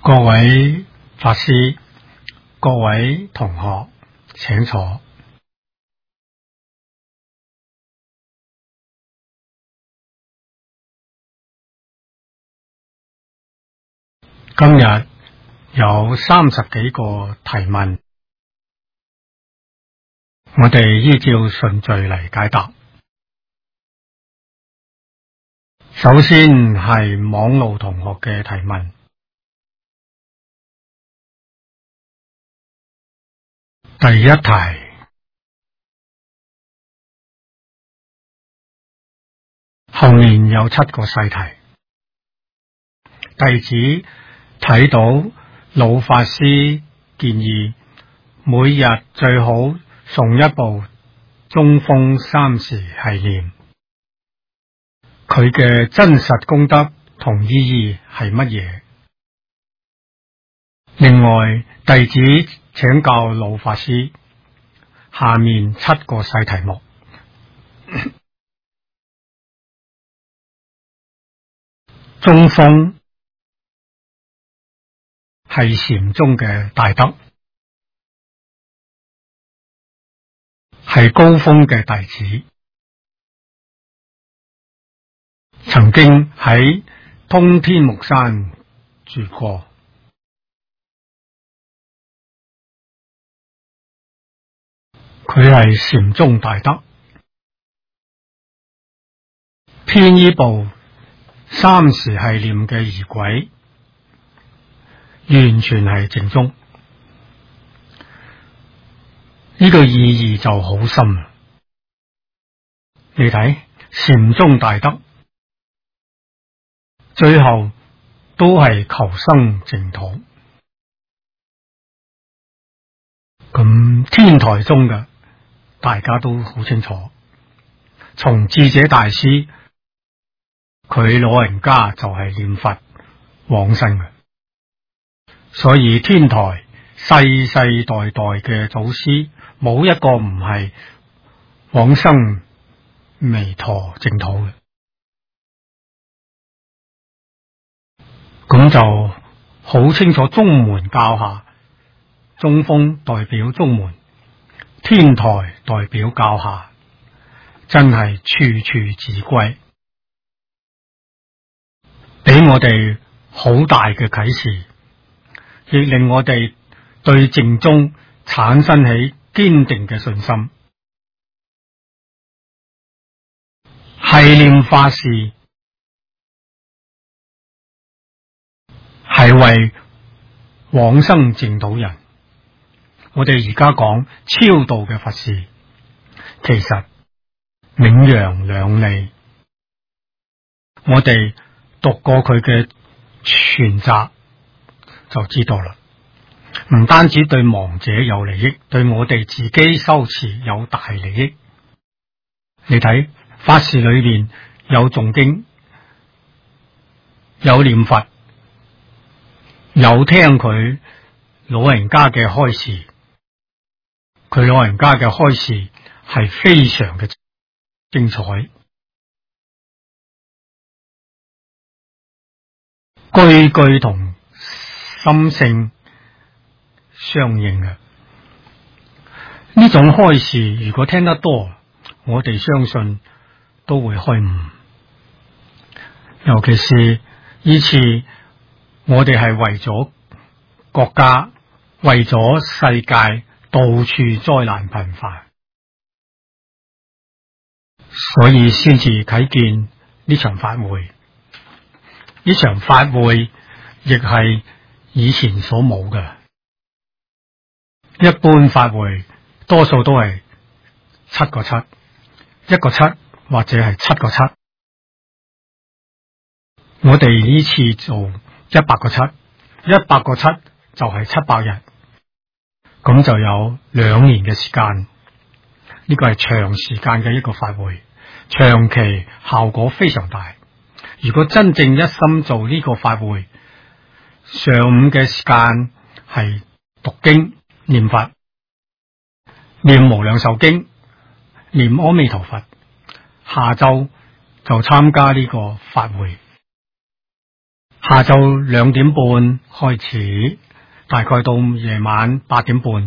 各位法師、各位同學，請坐。今日有30幾個提問，我哋依照順序嚟解答。首先係網路同學嘅提問。第一題，後面有7個細題。弟子睇到老法師建議每日最好誦一部中風3時繫念，佢嘅真實功德同意義係乜嘢？另外，弟子請教老法師下面7個細題目。中風係禪宗嘅大德，係高峰嘅弟子，曾經喺通天木山住過。佢係禪宗大德，編呢部3時繫念嘅儀軌，完全係正宗。呢個意義就好深啦。你睇禪宗大德最後都係求生淨土。咁天台宗嘅大家都好清楚，從智者大師佢老人家就係念佛往生嘅，所以天台世世代代嘅祖師冇一個唔係往生彌陀淨土嘅。咁就好清楚，宗門教下，中風代表宗門，天台代表教下，真係處處自歸，俾我哋好大嘅啟示，亦令我哋對淨宗產生起堅定嘅信心。繫念法事係為往生淨土人。我哋而家講超度嘅法事，其實名揚兩利。我哋讀過佢嘅全集就知道啦。唔單止對亡者有利益，對我哋自己修持有大利益。你睇法事裏面有誦經，有念佛，有聽佢老人家嘅開示。佢老人家嘅開示係非常嘅精彩，句句同心性相應嘅。呢種開示如果聽得多，我哋相信都會開悟。尤其是呢次我哋係為咗國家，為咗世界，到處災難頻繁，所以先至睇見呢場法會。呢場法會亦係以前所冇嘅。一般法會多數都係7個7，一個7或者係7個7。我哋呢次做100個7，100個7就係700日。咁就有2年嘅時間，呢個係長時間嘅一個法會，長期效果非常大。如果真正一心做呢個法會，上午嘅時間係讀經、念佛、念無量壽經、念阿彌陀佛，下晝就參加呢個法會。 下晝2點半開始，大概到夜晚8點半，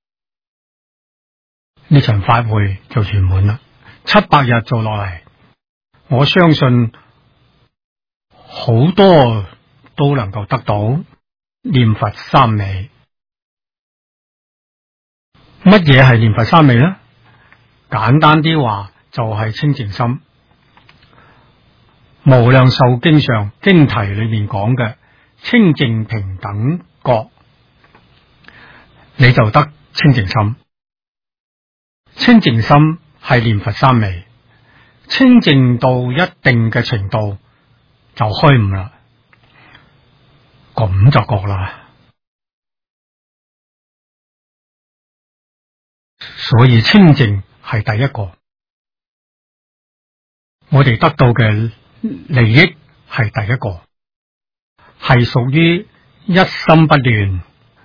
呢場法會就圓滿啦。700日做落嚟，我相信好多都能夠得到念佛三昧。乜嘢係念佛三昧呢？簡單啲話就係清淨心。無量壽經上經題裏面講嘅清淨平等覺，你就得清淨心。清淨心係念佛三昧，清淨到一定嘅程度就開悟啦，咁就覺啦。所以清淨係第一個，我哋得到嘅利益係第一個，係屬於一心不亂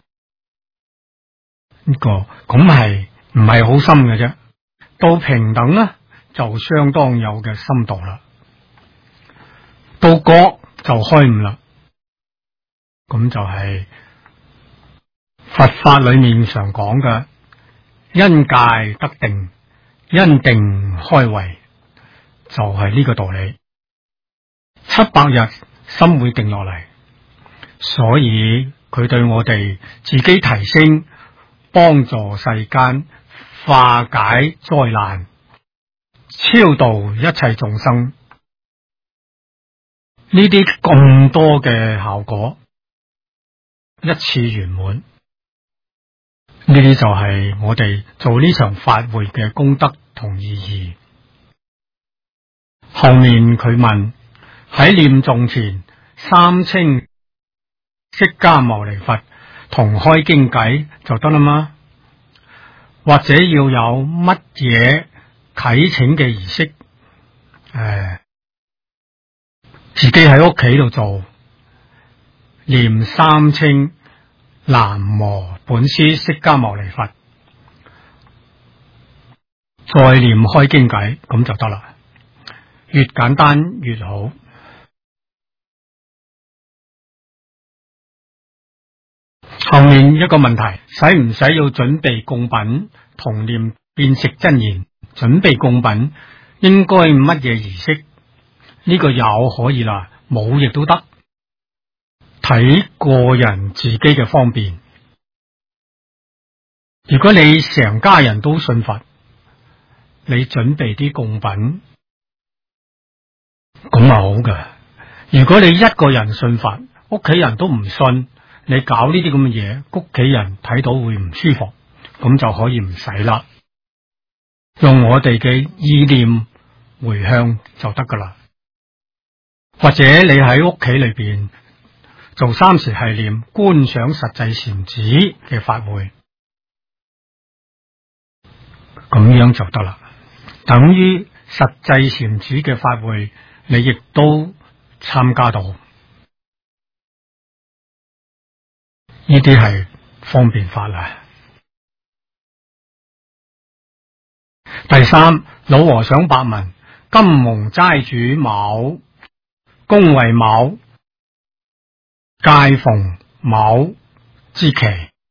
呢個，咁係唔係好深嘅啫。到平等呢，就相當有嘅深度啦。到覺就開悟啦，咁就係佛法裏面常講嘅因戒得定，因定開慧，就係呢個道理。700日心會定落嚟，所以佢對我哋自己提升，幫助世間化解災難，超度一切眾生，呢啲咁多嘅效果一次圓滿，呢啲就係我哋做呢場法會嘅功德同意義。後面佢問，喺念誦前三稱釋迦牟尼佛同開經偈就得啦嗎？或者要有乜嘢啟請嘅儀式？自己喺屋企度做，念三稱南無本師釋迦牟尼佛，再念開經偈，咁就得啦。越簡單越好。後面一個問題，使唔使要準備供品同念變食真言？準備供品應該乜嘢儀式？呢個有可以啦，冇亦都得，睇個人自己嘅方便。如果你成家人都信佛，你準備啲供品咁係好嘅。如果你一個人信佛，屋企人都唔信，你搞呢啲咁嘅嘢，屋企人睇到會唔舒服，咁就可以唔使啦。用我哋嘅意念回向就得噶啦。或者你喺屋企裏邊做三時繫念，觀想實際禪旨嘅法會，咁樣就得啦。等於實際禪旨嘅法會，你亦都參加到，呢啲係方便法啦。第三，老和尚白問：今蒙齋主卯，公為卯，屆逢卯之期，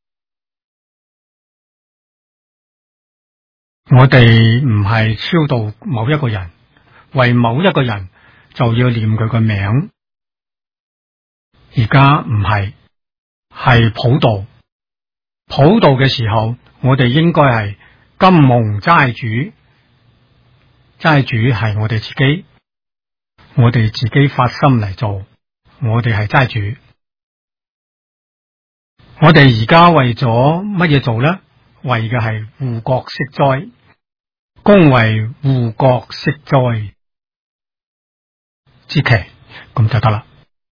我哋唔係超度某一個人，為某一個人就要念佢個名。而家唔係，係普度。普度嘅時候，我哋應該係今蒙齋主，齋主係我哋自己，我哋自己發心嚟做，我哋係齋主。我哋而家為咗乜嘢做呢？為嘅係護國息災，公為護國息災之期，咁就得啦。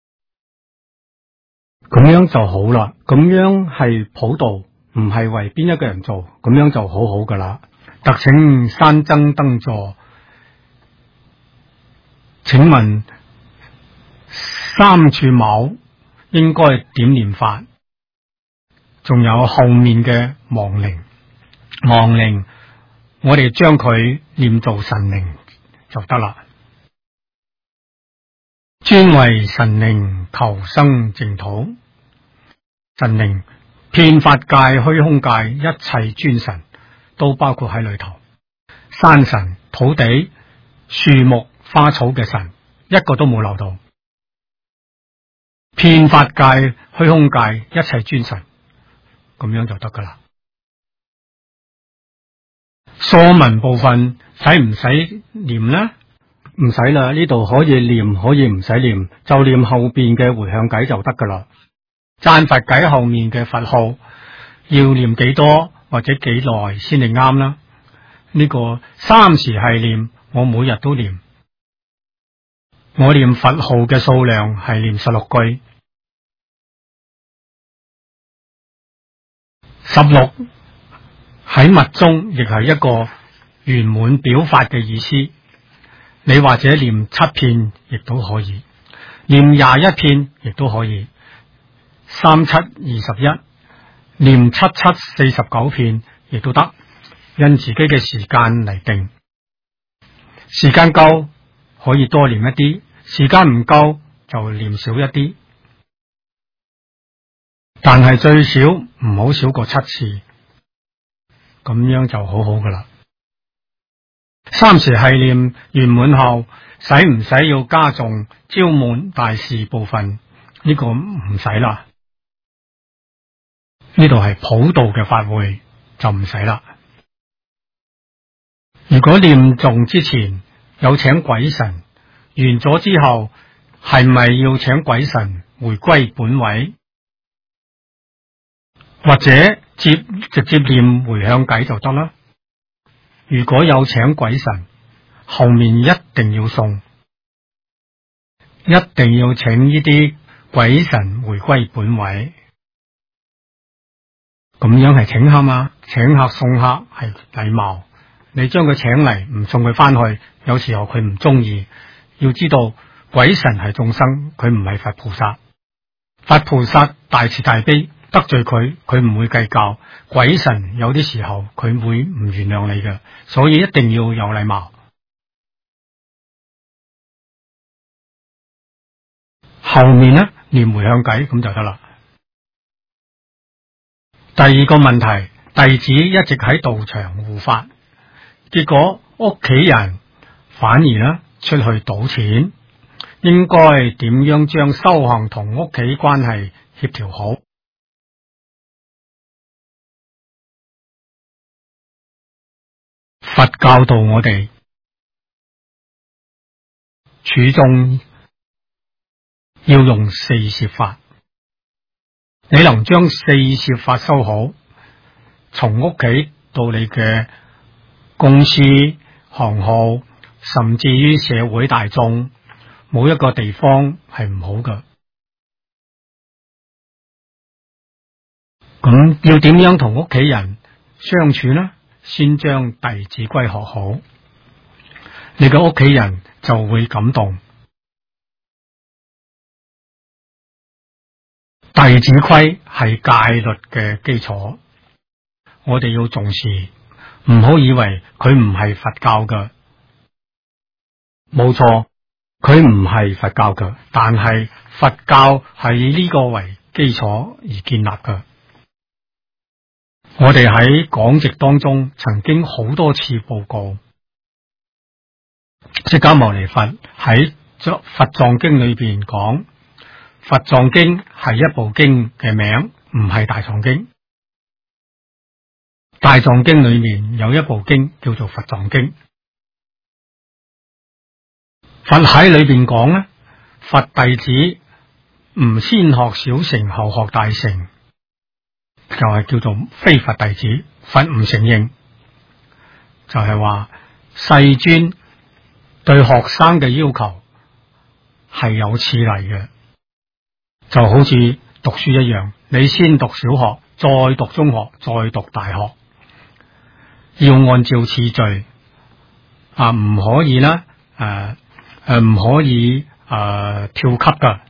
咁樣就好啦。咁樣係普度，唔係為邊一個人做，咁樣就好好噶啦。特請山僧登座，請問三處卯應該點念法？仲有後面嘅亡靈，亡靈我哋將佢念做神靈就得啦。 專為神靈求生淨土。神靈遍法界、虛空界，一切尊神都包括喺裏頭。山神、土地、樹木、花草嘅神，一個都冇漏到。遍法界、虛空界，一切尊神，咁樣就得噶啦。疏文部分使唔使念呢？唔使啦，呢度可以念，可以唔使念，就念後邊嘅回向偈就得噶啦。讚佛偈後面嘅佛號要念幾多或者幾耐先至啱啦？呢個三時係念，我每日都念。我念佛號嘅數量係念16句。16喺密宗亦係一個圓滿表法嘅意思。你或者念7遍亦都可以，念21遍亦都可以，37、21，念77、49遍亦都得，因自己嘅時間嚟定。時間夠可以多念一啲，時間唔夠就念少一啲，但係最少唔好少過7次，咁樣就好好噶啦。三時繫念圓滿後，使唔使要加重招滿大事部分？呢個唔使啦，呢度係普度嘅法會，就唔使啦。如果念誦之前有請鬼神，完咗之後係咪要請鬼神回歸本位，或者直接念回向偈就得啦？如果有請鬼神，後面一定要送，一定要請呢啲鬼神回歸本位，咁樣係請客嘛？請客送客係禮貌，你將佢請嚟唔送佢翻去，有時候佢唔中意。要知道鬼神係眾生，佢唔係佛菩薩。佛菩薩大慈大悲，得罪佢唔會計較。鬼神有啲時候佢會唔原諒你嘅，所以一定要有禮貌。後面呢，念回向偈咁就得啦。第二個問題，弟子一直喺道場護法，結果屋企人反而呢出去賭錢，應該點樣將修行同屋企關係協調好？佛教導我哋處眾要用四攝法，你能將四攝法修好，從屋企到你嘅公司、行號，甚至於社會大眾，冇一個地方係唔好嘅。咁要點樣同屋企人相處呢？先將《弟子規》學好，你嘅屋企人就會感動。《弟子規》係戒律嘅基礎，我哋要重視，唔好以為佢唔係佛教嘅。冇錯，佢唔係佛教嘅，但係佛教係以呢個為基礎而建立嘅。我哋喺講席當中曾經好多次報告，釋迦牟尼佛喺佛藏經裏邊講，佛藏經係一部經嘅名，唔係大藏經。大藏經裏面有一部經叫做佛藏經。佛喺裏邊講咧，佛弟子唔先學小乘後學大乘，就係叫做非佛弟子。佛唔承認，就係話世尊對學生嘅要求係有次第嘅，就好似讀書一樣，你先讀小學，再讀中學，再讀大學，要按照次序，唔可以啦，唔可以跳級噶。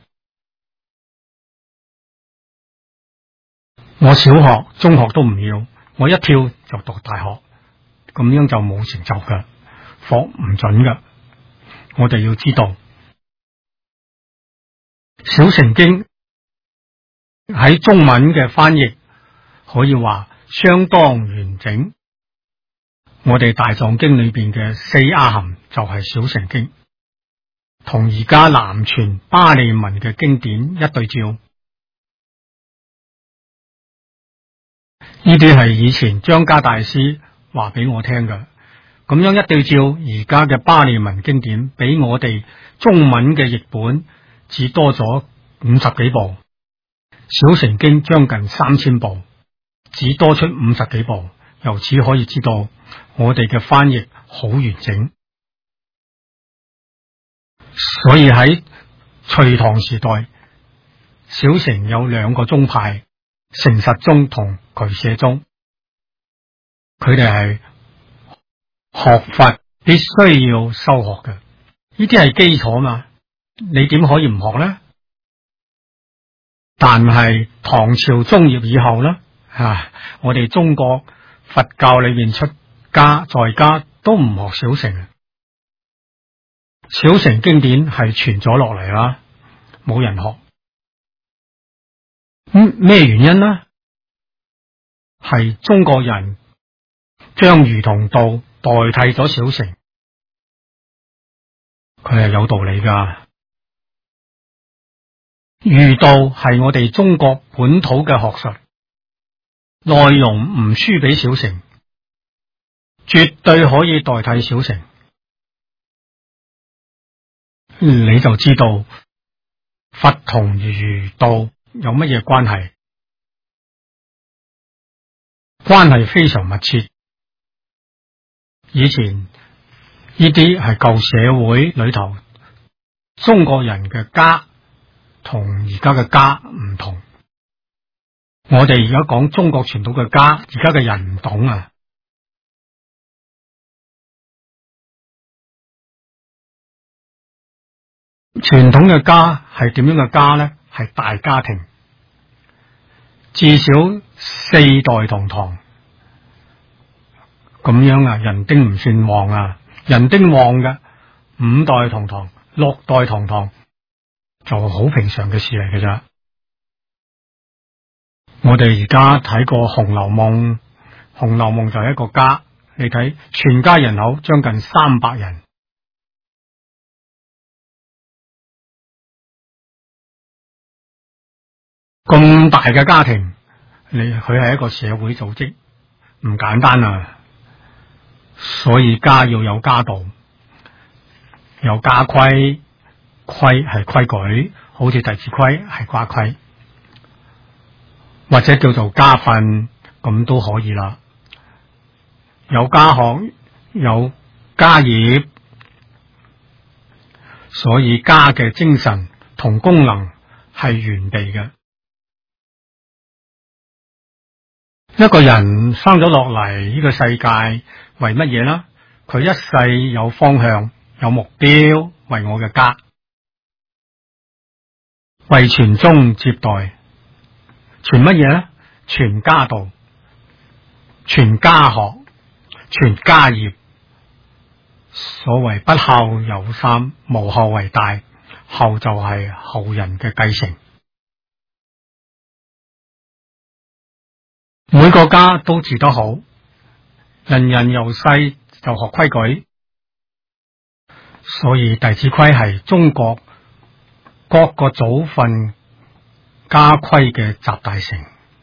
我小學、中學都唔要，我一跳就讀大學，咁樣就冇成就噶，佛唔准噶。我哋要知道。 小乘經喺中文嘅翻譯可以話相當完整。我哋大藏經裏邊嘅四阿含就係小乘經，同而家南傳巴利文嘅經典一對照。呢啲係以前張家大師話俾我聽嘅，咁樣一對照，而家嘅巴利文經典比我哋中文嘅譯本只多咗50幾部，小乘經將近3000部，只多出50幾部。由此可以知道我哋嘅翻譯好完整。所以喺隋唐時代，小乘有兩個宗派，成實宗同俱舍宗，佢哋係學佛必須要修學嘅，呢啲係基礎嘛，你點可以唔學呢？但係唐朝中葉以後呢，我哋中國佛教裏面出家在家都唔學小乘，小乘經典係傳咗落嚟啦，冇人學。咩原因呢？係中國人將儒同道代替咗小乘，佢係有道理噶。儒道係我哋中國本土嘅學術，內容唔輸俾小乘，絕對可以代替小乘。你就知道佛同儒道有乜嘢關係？關係非常密切。以前呢啲係舊社會裏頭中國人嘅家同而家嘅家唔同。我哋而家講中國傳統嘅家，而家嘅人唔懂啊。傳統嘅家係點樣嘅家呢？係大家庭，至少4代同堂咁樣啊。人丁唔算旺啊，人丁旺嘅5代同堂、6代同堂就好平常嘅事嚟嘅咋。我哋而家睇過《紅樓夢》，《紅樓夢》就係一個家，你睇全家人口將近300人。咁大嘅家庭，佢係一個社會組織，唔簡單啊！所以家要有家道，有家規，規係規矩，好似弟子規係家規，或者叫做家訓，咁都可以啦。有家學，有家業，所以家嘅精神同功能係完備嘅。一個人生咗落嚟呢個世界為乜嘢呢？佢一世有方向有目標，為我嘅家，為傳宗接代。傳乜嘢呢？傳家道，傳家學，傳家業。所謂不孝有三，無後為大，後就係後人嘅繼承。每個家都治得好，人人由細就學規矩，所以弟子規係中國各個祖訓家規嘅集大成。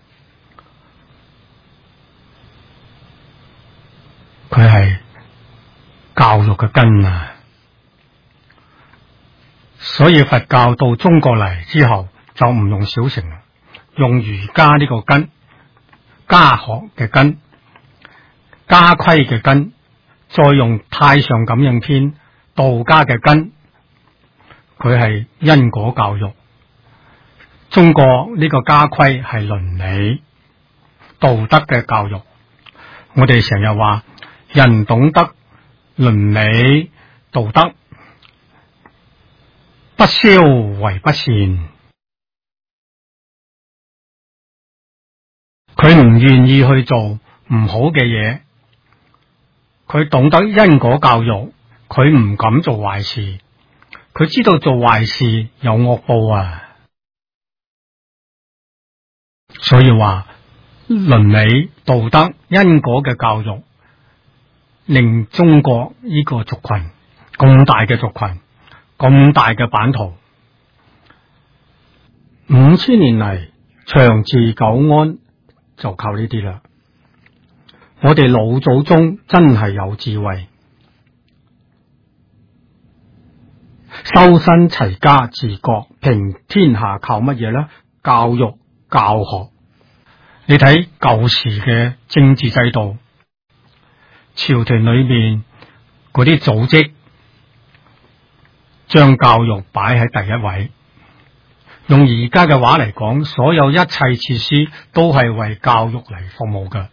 佢係教育嘅根啊！所以佛教到中國嚟之後就唔用小乘啦，用儒家呢個根。家學嘅根，家規嘅根，再用太上感應篇道家嘅根，佢係因果教育。中國呢個家規係倫理道德嘅教育。我哋成日話人懂得倫理道德，不消為不善。佢唔願意去做唔好嘅嘢，佢懂得因果教育，佢唔敢做壞事，佢知道做壞事有惡報啊！ 所以話倫理道德因果嘅教育，令中國呢個族群咁大嘅族群，咁大嘅版圖，5000年嚟長治久安就靠呢啲啦。我哋老祖宗真係有智慧，修身齊家治國平天下靠乜嘢呢？教育教學。你睇舊時嘅政治制度，朝廷裏面嗰啲組織將教育擺喺第一位。用而家嘅話嚟講，所有一切設施都係為教育嚟服務嘅。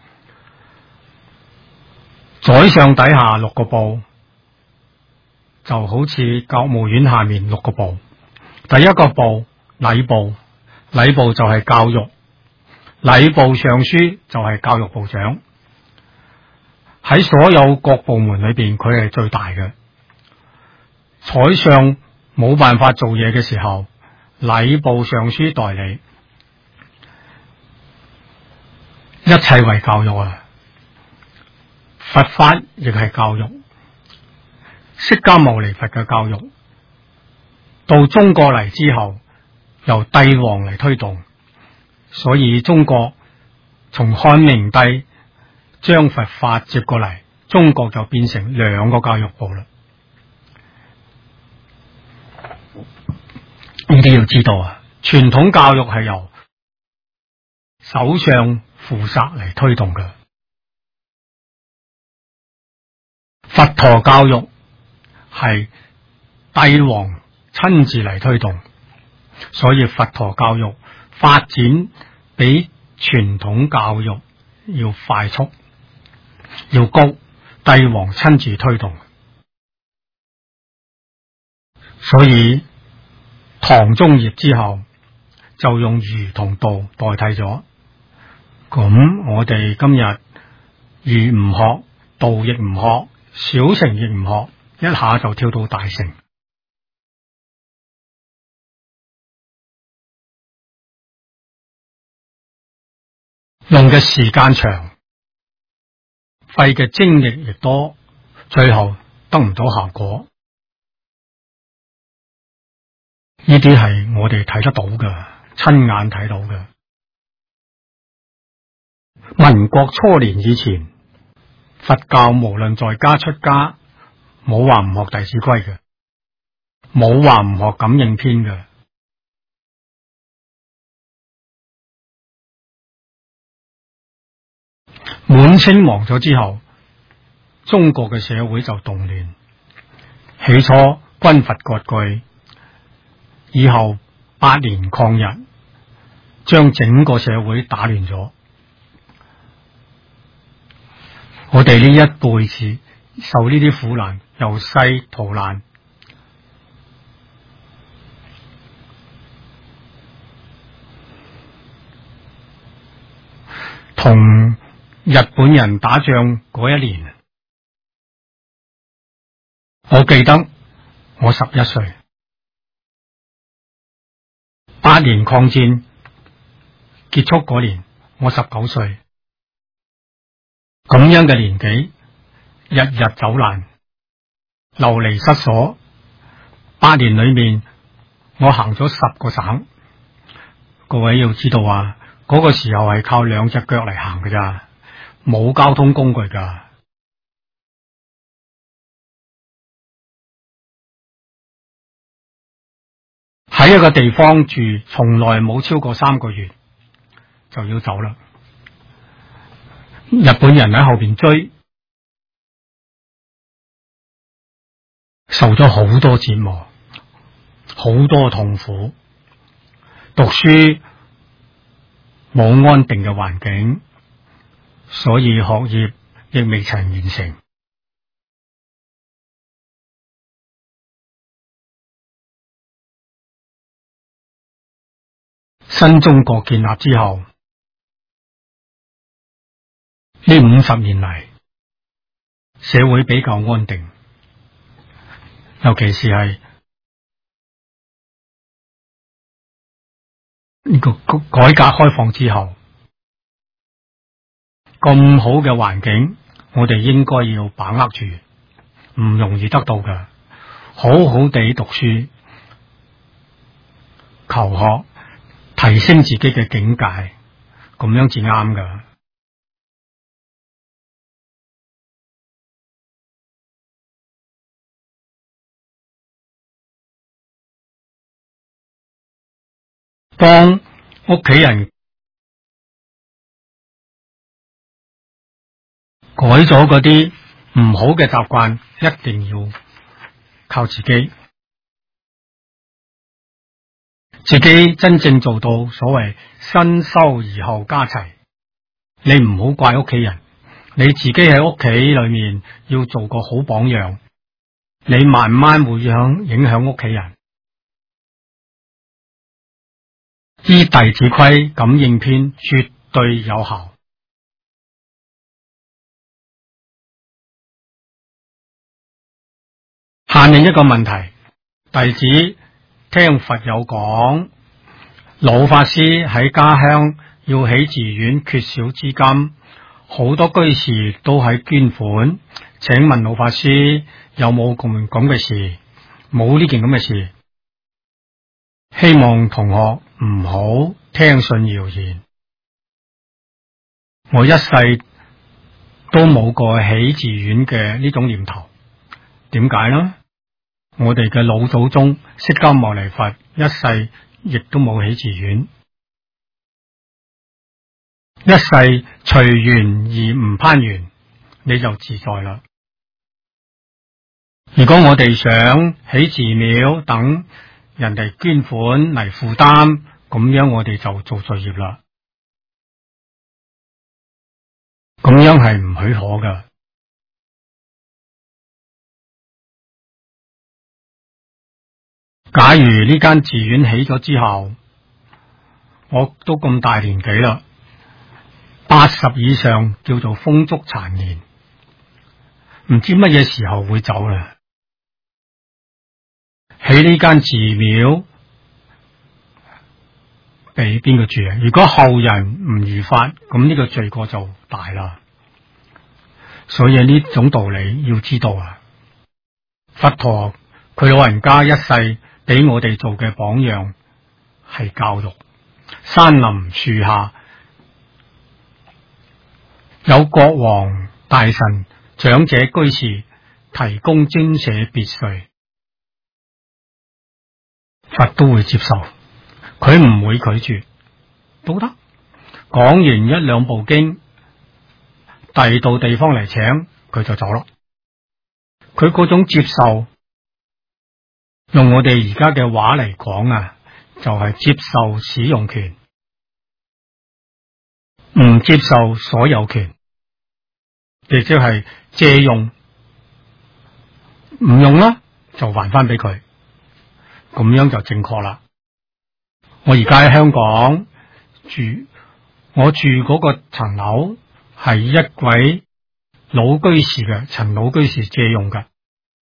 宰相底下6個部，就好似國務院下面6個部。第一個部禮部，禮部就係教育，禮部尚書就係教育部長。喺所有各部門裏邊，佢係最大嘅。宰相冇辦法做嘢嘅時候，禮部尚書代理，一切為教育啊！佛法亦係教育，釋迦牟尼佛嘅教育到中國嚟之後，由帝王嚟推動，所以中國從漢明帝將佛法接過嚟，中國就變成2個教育部啦。呢啲要知道啊，傳統教育係由首相負責嚟推動嘅。佛陀教育係帝王親自嚟推動，所以佛陀教育發展比傳統教育要快速，要高，帝王親自推動。所以唐中葉之後就用儒同道代替咗。咁我哋今日儒唔學，道亦唔學，小乘亦唔學，一下就跳到大乘。用嘅時間長，費嘅精力亦多，最後得唔到效果。呢啲係我哋睇得到嘅，親眼睇到嘅。民國初年以前，佛教無論在家出家，冇話唔學弟子規嘅，冇話唔學感應篇嘅。滿清亡咗之後，中國嘅社會就動亂，起初軍閥割據，以後8年抗日，將整個社會打亂咗。我哋呢一輩子受呢啲苦難，由細逃難，同日本人打仗嗰一年，我記得我11歲。8年抗戰結束嗰年，我19歲。咁樣嘅年紀，日日走難，流離失所。8年裏面，我行咗10個省。各位要知道啊，嗰個時候係靠2隻腳嚟行㗎咋，冇交通工具㗎。喺一個地方住，從來冇超過3個月就要走啦。日本人喺後邊追，受咗好多折磨，好多痛苦。讀書冇安定嘅環境，所以學業亦未曾完成。新中國建立之後，呢50年嚟，社會比較安定，尤其是係呢個改革開放之後，咁好嘅環境，我哋應該要把握住，唔容易得到嘅，好好地讀書、求學，提升自己嘅境界，咁樣至啱噶。當屋企人改咗嗰啲唔好嘅習慣，一定要靠自己，自己真正做到所謂身修而後家齊。你唔好怪屋企人，你自己喺屋企裏面要做個好榜樣，你慢慢會影響屋企人。依弟子規感應篇絕對有效。下面一個問題，弟子聽佛有講，老法師喺家鄉要起寺院，缺少資金，好多居士都喺捐款。請問老法師有冇咁嘅事？冇呢件咁嘅事。希望同學唔好聽信謠言。我一世都冇過起寺院嘅呢種念頭。點解呢？我哋嘅老祖宗釋迦牟尼佛一世亦都冇起寺院，一世隨緣而唔攀緣，你就自在啦。如果我哋想起寺廟等人哋捐款嚟負擔，咁樣我哋就做罪業啦。咁樣係唔許可噶。假如呢間寺院起咗之後，我都咁大年紀啦，80以上叫做風燭殘年，唔知乜嘢時候會走啦。起呢間寺廟俾邊個住啊？如果後人唔如法，咁呢個罪過就大啦。所以呢種道理要知道啊。佛陀佢老人家一世俾我哋做嘅榜樣係教育，山林樹下有國王大臣長者居士提供精舍別墅，佛都會接受，佢唔會拒絕，都得。講完一兩部經，第二度地方嚟請佢就走咯。佢嗰種接受，用我哋而家嘅話嚟講啊，就係接受使用權，唔接受所有權，亦即係借用，唔用啦就還翻俾佢，咁樣就正確啦。我而家喺香港住，我住嗰個層樓係一位老居士嘅，陳老居士借用嘅，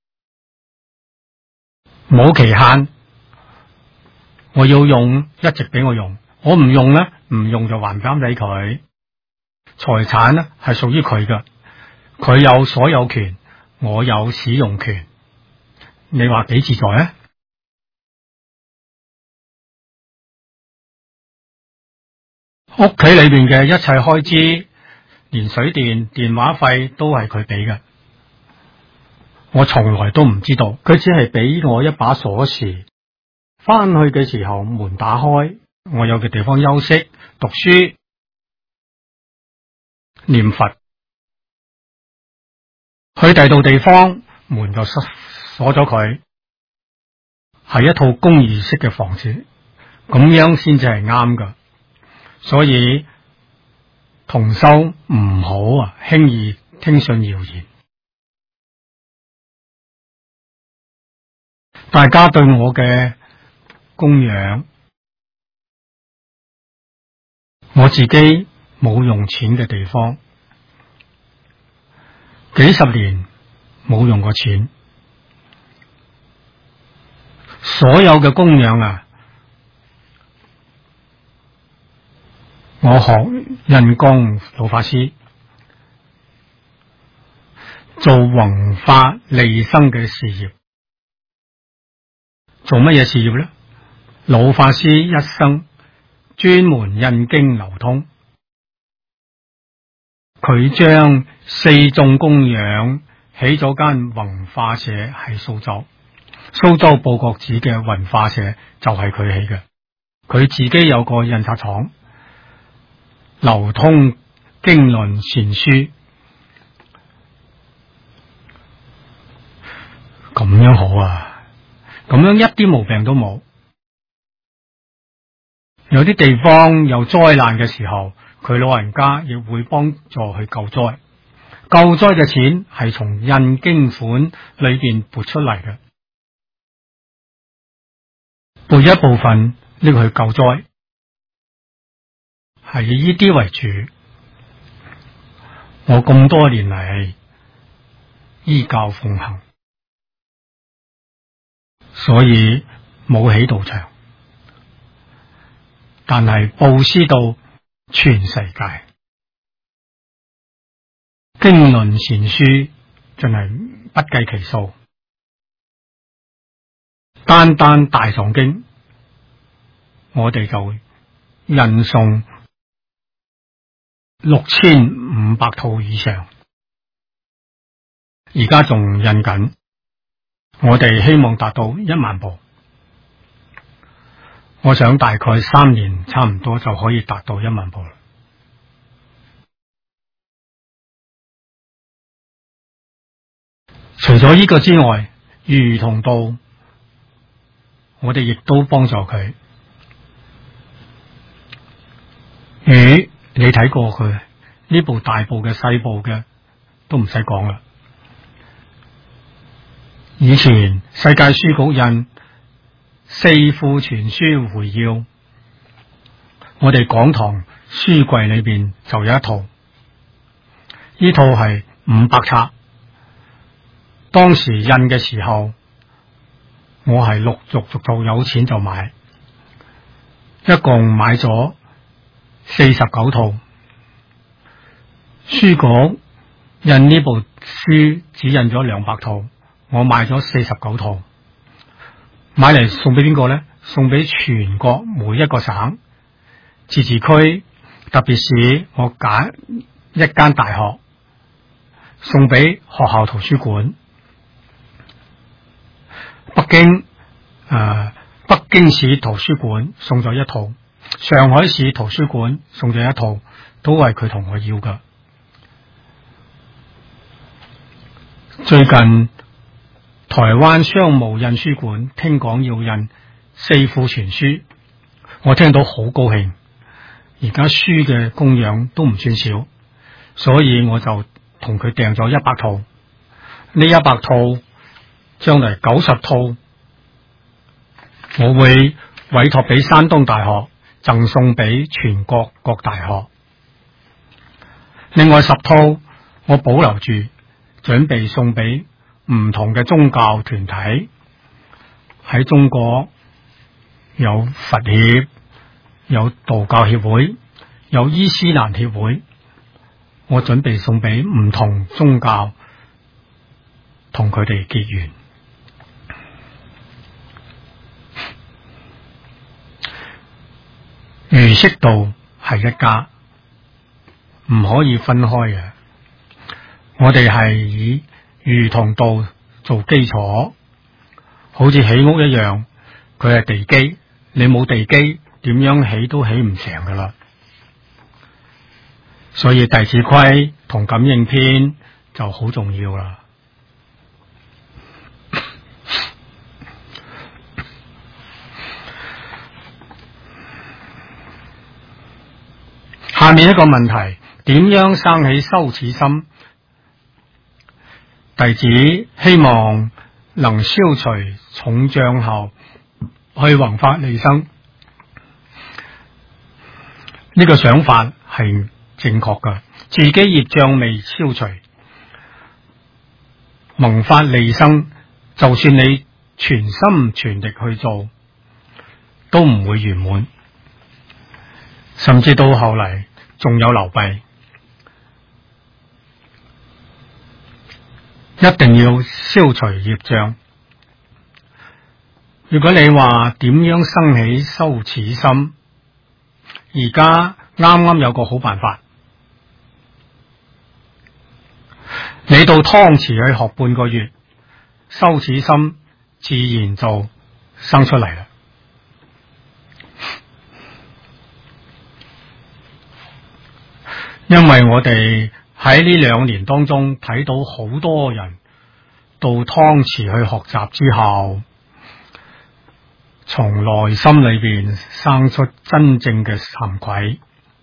冇期限，我要用一直俾我用，我唔用咧，唔用就還翻俾佢。財產咧係屬於佢嘅，佢有所有權，我有使用權，你話幾自在啊？屋企裏邊嘅一切開支，連水電、電話費都係佢俾嘅，我從來都唔知道，佢只係俾我一把鎖匙，翻去嘅時候門打開，我有嘅地方休息、讀書、念佛。去第二度地方，門就鎖咗佢，係一套公寓式嘅房子，咁樣先至係啱噶。所以同修唔好啊，輕易聽信謠言。大家對我嘅供養，我自己冇用錢嘅地方，幾十年冇用過錢，所有嘅供養啊， 我學印光老法師做弘法利生嘅事業。做乜嘢事業呢？老法師一生專門印經流通，佢將四眾供養起咗間弘化社喺蘇州報國寺嘅弘化社就係佢起嘅。佢自己有個印刷廠，流通經論善書，咁樣好啊，咁樣一啲毛病都冇。有啲地方有災難嘅時候，佢老人家亦會幫助去救災。救災嘅錢係從印經款裏邊撥出嚟嘅，撥一部分呢個去救災，係以呢啲為主。我咁多年嚟依教奉行，所以冇起道場，但係布施到全世界，經論善書真係不計其數。單單大藏經，我哋就印誦6500套以上，而家仲印緊。我哋希望達到1萬部，我想大概3年差唔多就可以達到1萬部啦。除咗呢個之外，如同道，我哋亦都幫助佢。魚，你睇過佢呢部大部嘅細部嘅都唔使講啦。以前世界書局印四庫全書會要，我哋講堂書櫃裏邊就有一套，呢套係500冊。當時印嘅時候，我係陸續有錢就買，一共買咗49套。書局印呢部書只印咗200套，我買咗49套，買嚟送俾邊個呢？送俾全國每一個省、自治區，特別是我揀一間大學，送俾學校圖書館。北京市圖書館送咗1套，上海市圖書館送咗1套，都係佢同我要噶。最近台灣商務印書館聽講要印4庫全書，我聽到好高興。而家書嘅供養都唔算少，所以我就同佢訂咗100套。呢100套將來90套，我會委託俾山東大學，贈送俾全國各大學。另外10套我保留住，準備送俾唔同嘅宗教團體。喺中國有佛協，有道教協會，有伊斯蘭協會，我準備送俾唔同宗教，同佢哋結緣。儒釋道係一家，唔可以分開嘅。我哋係以儒同道做基礎，好似起屋一樣，佢係地基，你冇地基，點樣起都起唔成噶啦。所以弟子規同感應篇就好重要啦。下面一個問題，點樣生起羞恥心？弟子希望能消除重障後去弘法利生，呢個想法係正確嘅。自己業障未消除，弘法利生，就算你全心全力去做，都唔會圓滿。 甚至到後嚟仲有流弊，一定要消除業障。如果你話點樣生起羞恥心，而家啱啱有個好辦法，你到湯池去學半個月，羞恥心自然就生出嚟啦。因為我哋喺呢2年當中睇到好多人到湯池去學習之後，從內心裏邊生出真正嘅慚愧、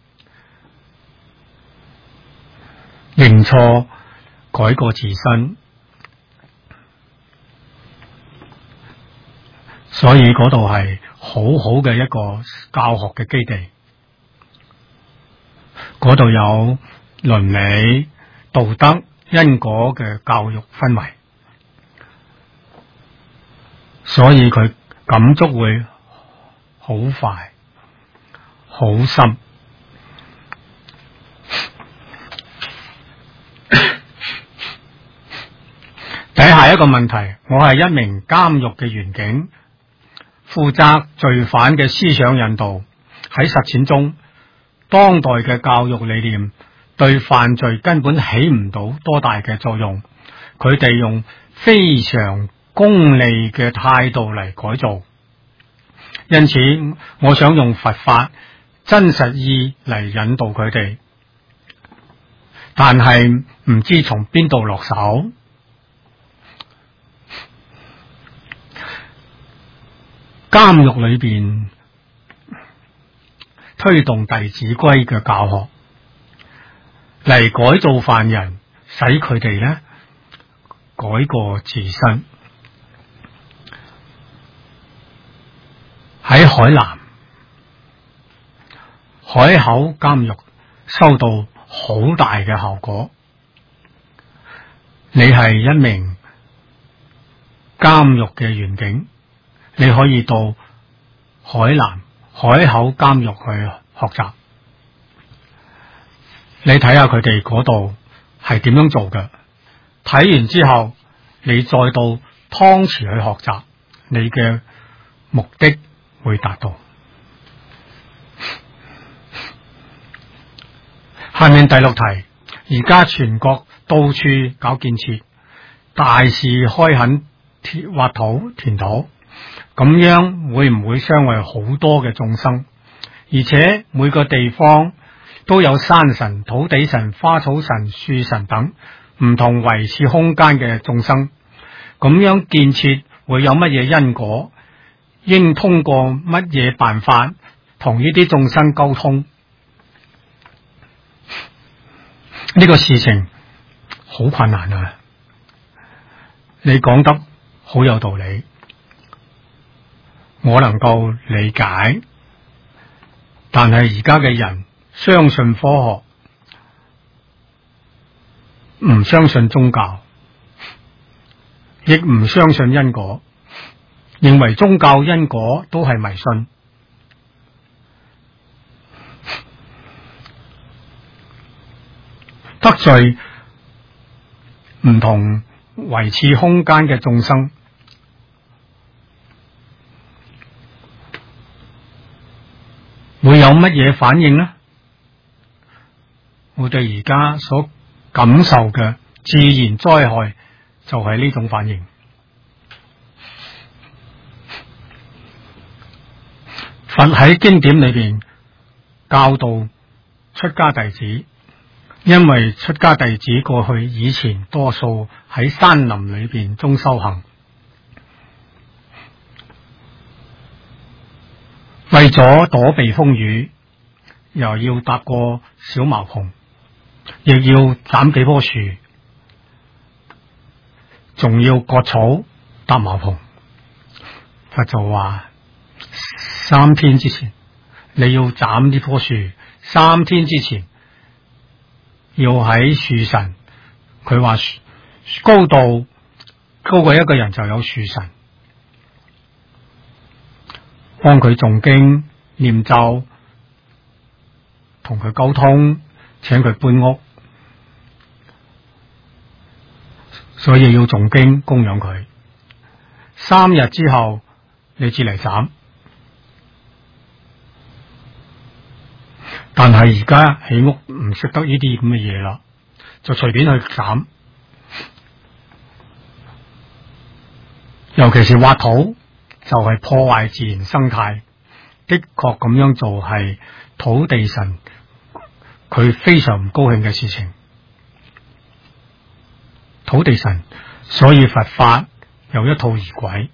認錯、改過自身，所以嗰度係好好嘅一個教學嘅基地。嗰度有倫理、道德、因果嘅教育氛圍，所以佢感觸會好快、好深。第下一個問題，我係一名監獄嘅員警，負責罪犯嘅思想引導。喺實踐中，當代嘅教育理念對犯罪根本起唔到多大嘅作用，佢哋用非常功利嘅態度嚟改造。因此我想用佛法真實意嚟引導佢哋，但係唔知從邊度落手。監獄裏邊推動弟子規嘅教學嚟改造犯人，使佢哋呢改過自身。喺海南海口監獄收到好大嘅效果。你係一名監獄嘅員警，你可以到海南海口監獄去學習，你睇下佢哋嗰度係點樣做嘅。睇完之後，你再到湯池去學習，你嘅目的會達到。下面第6題，而家全國到處搞建設，大肆開墾挖土填土，咁樣會唔會傷害好多嘅眾生？而且每個地方都有山神、土地神、花草神、樹神等唔同維持空間嘅眾生，咁樣建設會有乜嘢因果？應通過乜嘢辦法同呢啲眾生溝通？呢個事情好困難啊！你講得好有道理，我能夠理解，但係而家嘅人相信科學，唔相信宗教，亦唔相信因果，認為宗教因果都係迷信。得罪唔同維持空間嘅眾生，會有乜嘢反應呢？我哋而家所感受嘅自然災害就係呢種反應。佛喺經典裏邊教導出家弟子，因為出家弟子過去以前多數喺山林裏邊中修行，為咗躲避風雨，又要搭過小茅棚，亦要斬幾棵樹，仲要割草搭茅棚。佛就話3天之前你要斬呢棵樹，3天之前要喺樹神，佢話高度高過一個人就有樹神，幫佢誦經念咒， 同佢溝通，請佢搬屋，所以要誦經供養佢。3日之後你至嚟斬，但係而家起屋唔識得呢啲咁嘅嘢啦，就隨便去斬，尤其是挖土就係破壞自然生態，的確咁樣做係土地神佢非常唔高興嘅事情。土地神，所以佛法有一套儀軌。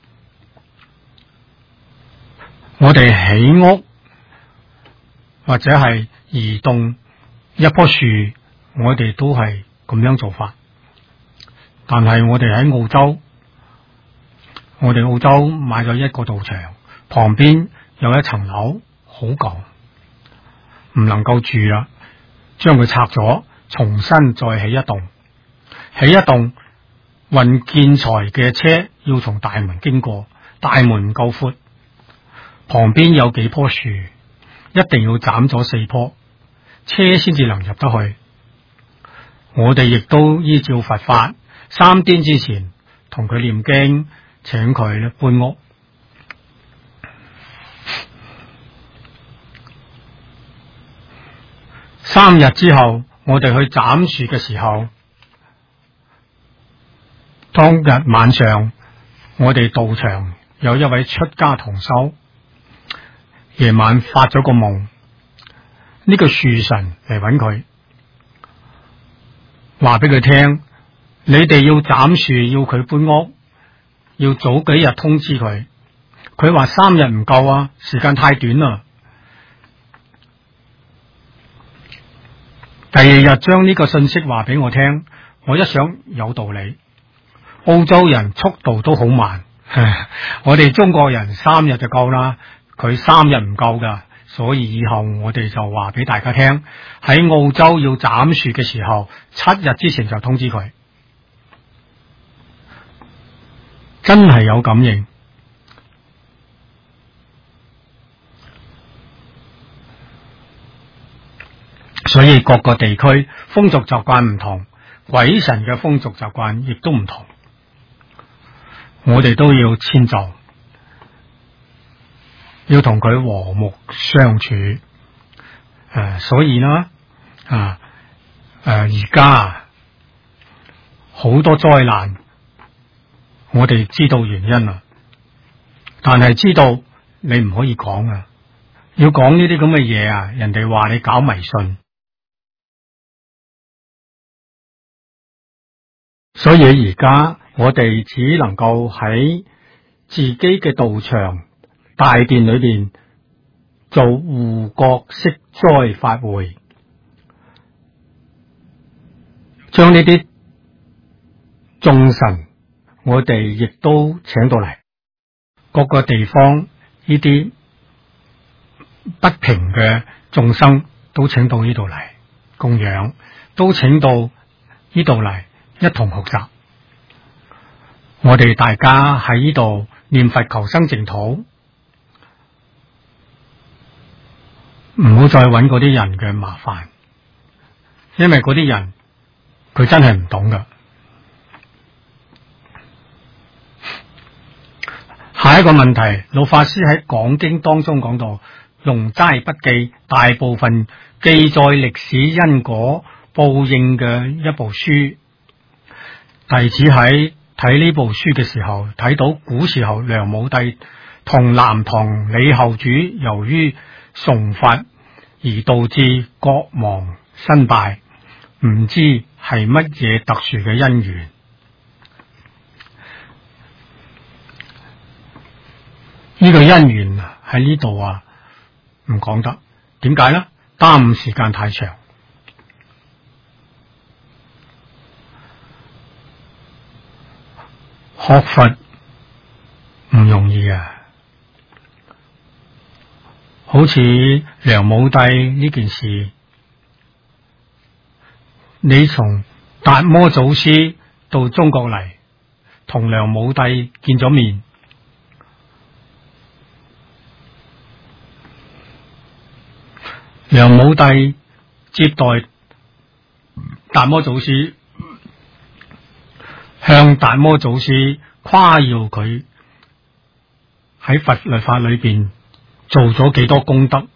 我哋起屋或者係移動一棵樹，我哋都係咁樣做法。但係我哋喺澳洲，我哋澳洲買咗一個道場，旁邊有一層樓好舊，唔能夠住啦，將佢拆咗，重新再起一棟。起一棟運建材嘅車要從大門經過，大門唔夠闊，旁邊有幾棵樹，一定要斬咗4棵，車先至能入得去。我哋亦都依照佛法，3天之前同佢念經，請佢搬屋。3日之後，我哋去斬樹嘅時候，當日晚上，我哋道場有一位出家同修，夜晚發咗個夢，呢個樹神嚟揾佢，話俾佢聽，你哋要斬樹，要佢搬屋，要早幾日通知佢。佢話3日唔夠啊，時間太短啦。第2日將呢個信息話俾我聽，我一想有道理。澳洲人速度都好慢，我哋中國人3日就夠啦，佢3日唔夠噶，所以以後我哋就話俾大家聽，喺澳洲要斬樹嘅時候，7日之前就通知佢。真係有感應，所以各個地區風俗習慣唔同，鬼神嘅風俗習慣亦都唔同。我哋都要遷就，要同佢和睦相處。所以呢，而家好多災難，我哋知道原因啦，但係知道你唔可以講啊，要講呢啲咁嘅嘢啊，人哋話你搞迷信。所以而家我哋只能夠喺自己嘅道場大殿裏邊做護國息災法會，將呢啲眾神我哋亦都請到嚟，各個地方呢啲不平嘅眾生都請到呢度嚟供養，都請到呢度嚟一同學習。我哋大家喺呢度念佛求生淨土，唔好再揾嗰啲人嘅麻煩，因為嗰啲人佢真係唔懂噶。下一個問題，老法師喺講經當中講到，容齋筆記大部分記載歷史因果報應嘅一部書。弟子喺睇呢部書嘅時候，睇到古時候梁武帝同南唐李後主由於崇佛而導致國亡身敗，唔知係乜嘢特殊嘅因緣。呢個因緣喺呢度啊，唔講得。點解呢？耽誤時間太長。學佛唔容易啊！好似梁武帝呢件事，你從達摩祖師到中國嚟，同梁武帝見咗面，梁武帝接待達摩祖師，向達摩祖師誇耀佢喺佛律法裏邊做咗幾多功德，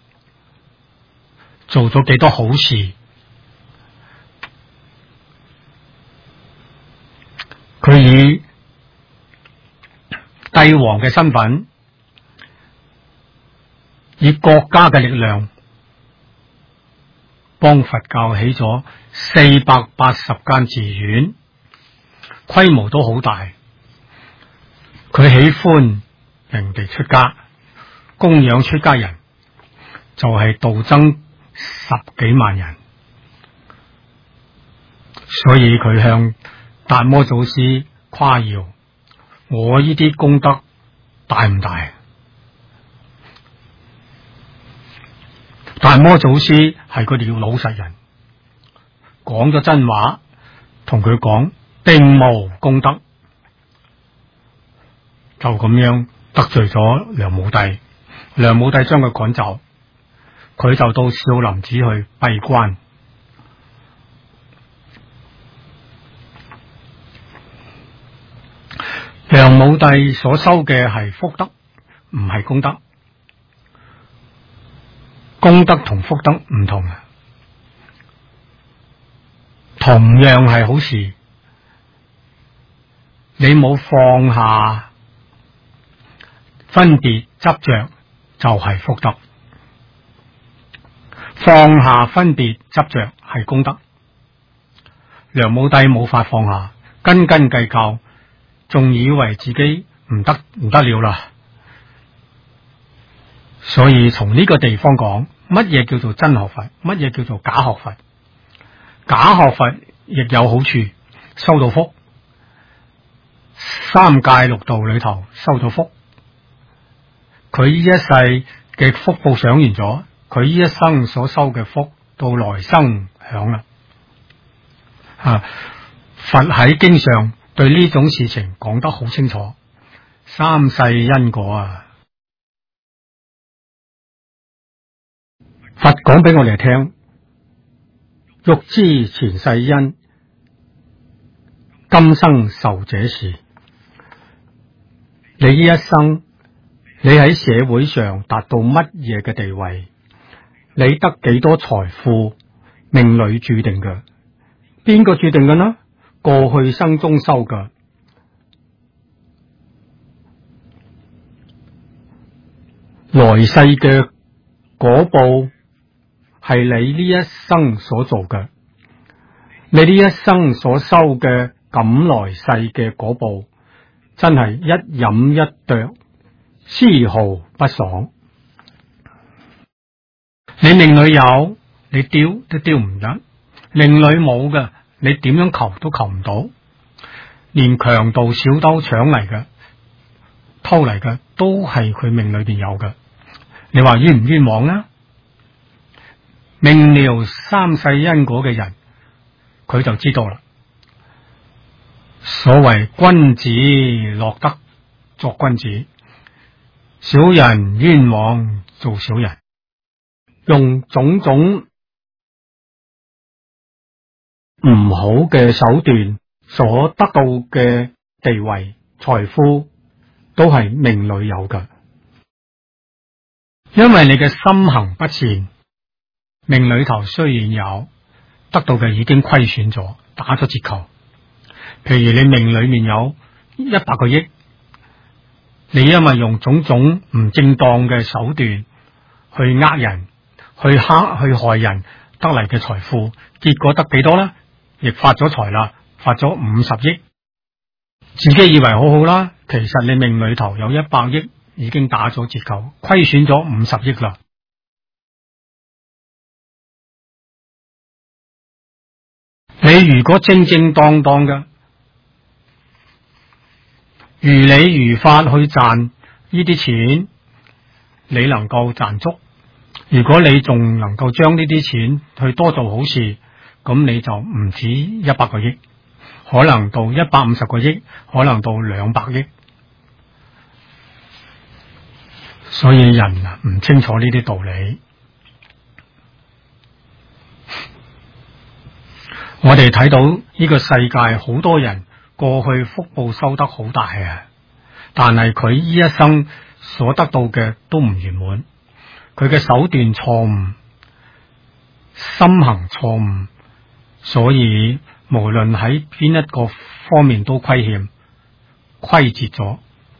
做咗幾多好事。佢以帝王嘅身份，以國家嘅力量，幫佛教起咗480間寺院，規模都好大。佢喜歡人哋出家，供養出家人，就係度增10幾萬人。所以佢向達摩祖師誇耀，我呢啲功德大唔大？達摩祖師係個老實人，講咗真話，同佢講並無功德，就咁樣得罪咗梁武帝。梁武帝將佢趕走，佢就到少林寺去閉關。梁武帝所修嘅係福德，唔係功德。功德同福德唔同，同樣係好事。你冇放下分別執着，就係福德。放下分別執着係功德。梁武帝冇法放下，斤斤計較，仲以為自己唔得了啦。所以從呢個地方講，乜嘢叫做真學佛，乜嘢叫做假學佛？假學佛亦有好處，收到福，三界六道裏頭收到福，佢呢一世嘅福報享完咗，佢呢一生所收嘅福到來生享啦。佛喺經上對呢種事情講得好清楚，三世因果啊！佛講俾我哋聽，欲知前世因，今生受者是。你呢一生，你喺社會上達到乜嘢嘅地位，你得幾多財富，命裏注定嘅。邊個注定嘅呢？過去生中修嘅。來世嘅果報係你呢一生所做嘅，你呢一生所修嘅感來世嘅果報，真係一飲一啄，絲毫不爽。你命裏有，你丟都丟唔得；命裏冇嘅，你點樣求都求唔到。連強盜小偷搶嚟嘅、偷嚟嘅，都係佢命裏邊有嘅。你話冤唔冤枉啊？明了三世因果嘅人，佢就知道啦。所謂君子樂德作君子，小人冤枉做小人。用種種唔好嘅手段所得到嘅地位、財富，都係命裏有嘅。因為你嘅心行不善，命裏頭雖然有，得到嘅已經虧損咗，打咗折扣。譬如你命裏面有100個億，你因為用種種唔正當嘅手段去呃人、去害人得嚟嘅財富，結果得幾多呢？亦發咗財啦，發咗50億，自己以為好好啦，其實你命裏頭有100億。已經打咗折扣，虧損咗50億啦。你如果正正當當嘅，如理如法去賺呢啲錢，你能夠賺足。如果你仲能夠將呢啲錢去多做好事，咁你就唔止100個億，可能到150個億，可能到200億。所以人唔清楚呢啲道理。 我哋睇到呢個世界好多人過去福報收得好大啊，但係佢呢一生所得到嘅都唔圓滿，佢嘅手段錯誤，心行錯誤，所以無論喺邊一個方面都虧欠、虧折咗。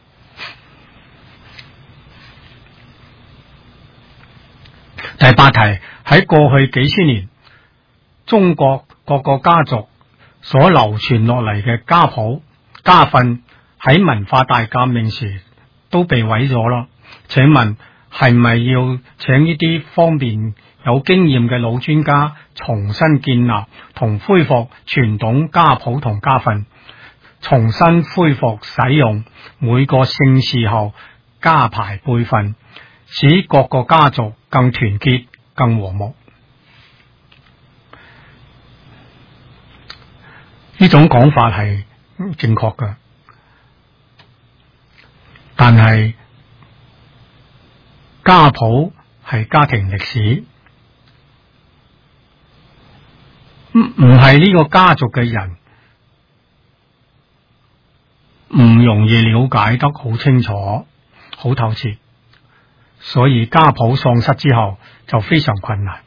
第八題，喺過去幾千年，中國各個家族所流傳落嚟嘅家譜、家訓，喺文化大革命時都被毀咗啦。請問係咪要請呢啲方面有經驗嘅老專家重新建立同恢復傳統家譜同家訓，重新恢復使用，每個姓氏後加排輩分，使各個家族更團結、更和睦？呢種講法係正確嘅，但係家譜係家庭歷史，唔係呢個家族嘅人唔容易了解得好清楚、好透徹，所以家譜喪失之後就非常困難。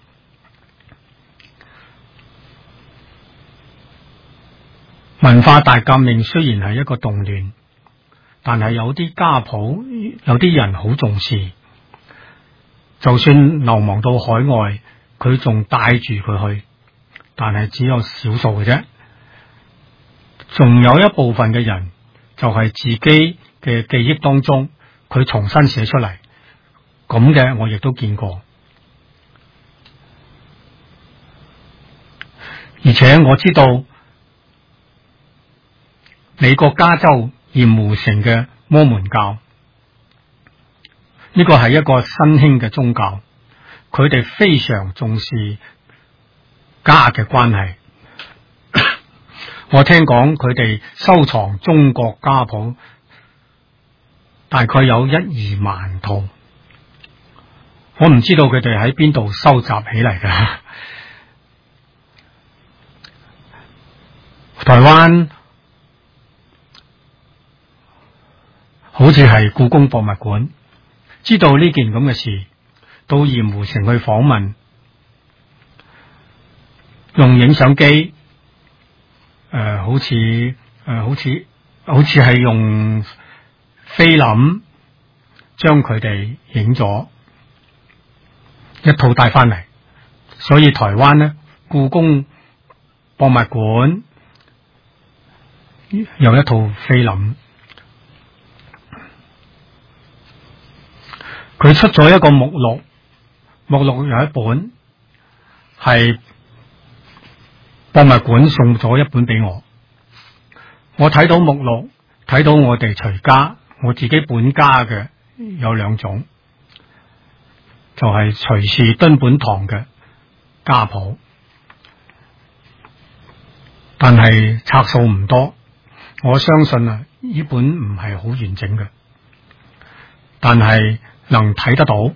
文化大革命雖然係一個動亂，但係有啲家譜，有啲人好重視，就算流亡到海外，佢仲帶住佢去，但係只有少數嘅啫。仲有一部分嘅人就係自己嘅記憶當中，佢重新寫出嚟，咁嘅我亦都見過。而且我知道美國加州鹽湖城嘅摩門教，呢個係一個新興嘅宗教，佢哋非常重視家嘅關係。我聽講佢哋收藏中國家譜大概有1-2萬套，我唔知道佢哋喺邊度收集起嚟嘅。台灣好似係故宮博物館，知道呢件咁嘅事，到鹽湖城去訪問，用影相機，好似係用菲林將佢哋影咗一套帶翻嚟，所以台灣呢，故宮博物館有一套菲林。佢出咗一個目錄，目錄有一本係博物館送咗一本俾我。我睇到目錄，睇到我哋隨家，我自己本家嘅有2種，就係隨氏敦本堂嘅家譜，但係冊數唔多。我相信啊，呢本唔係好完整嘅，但係能睇得到，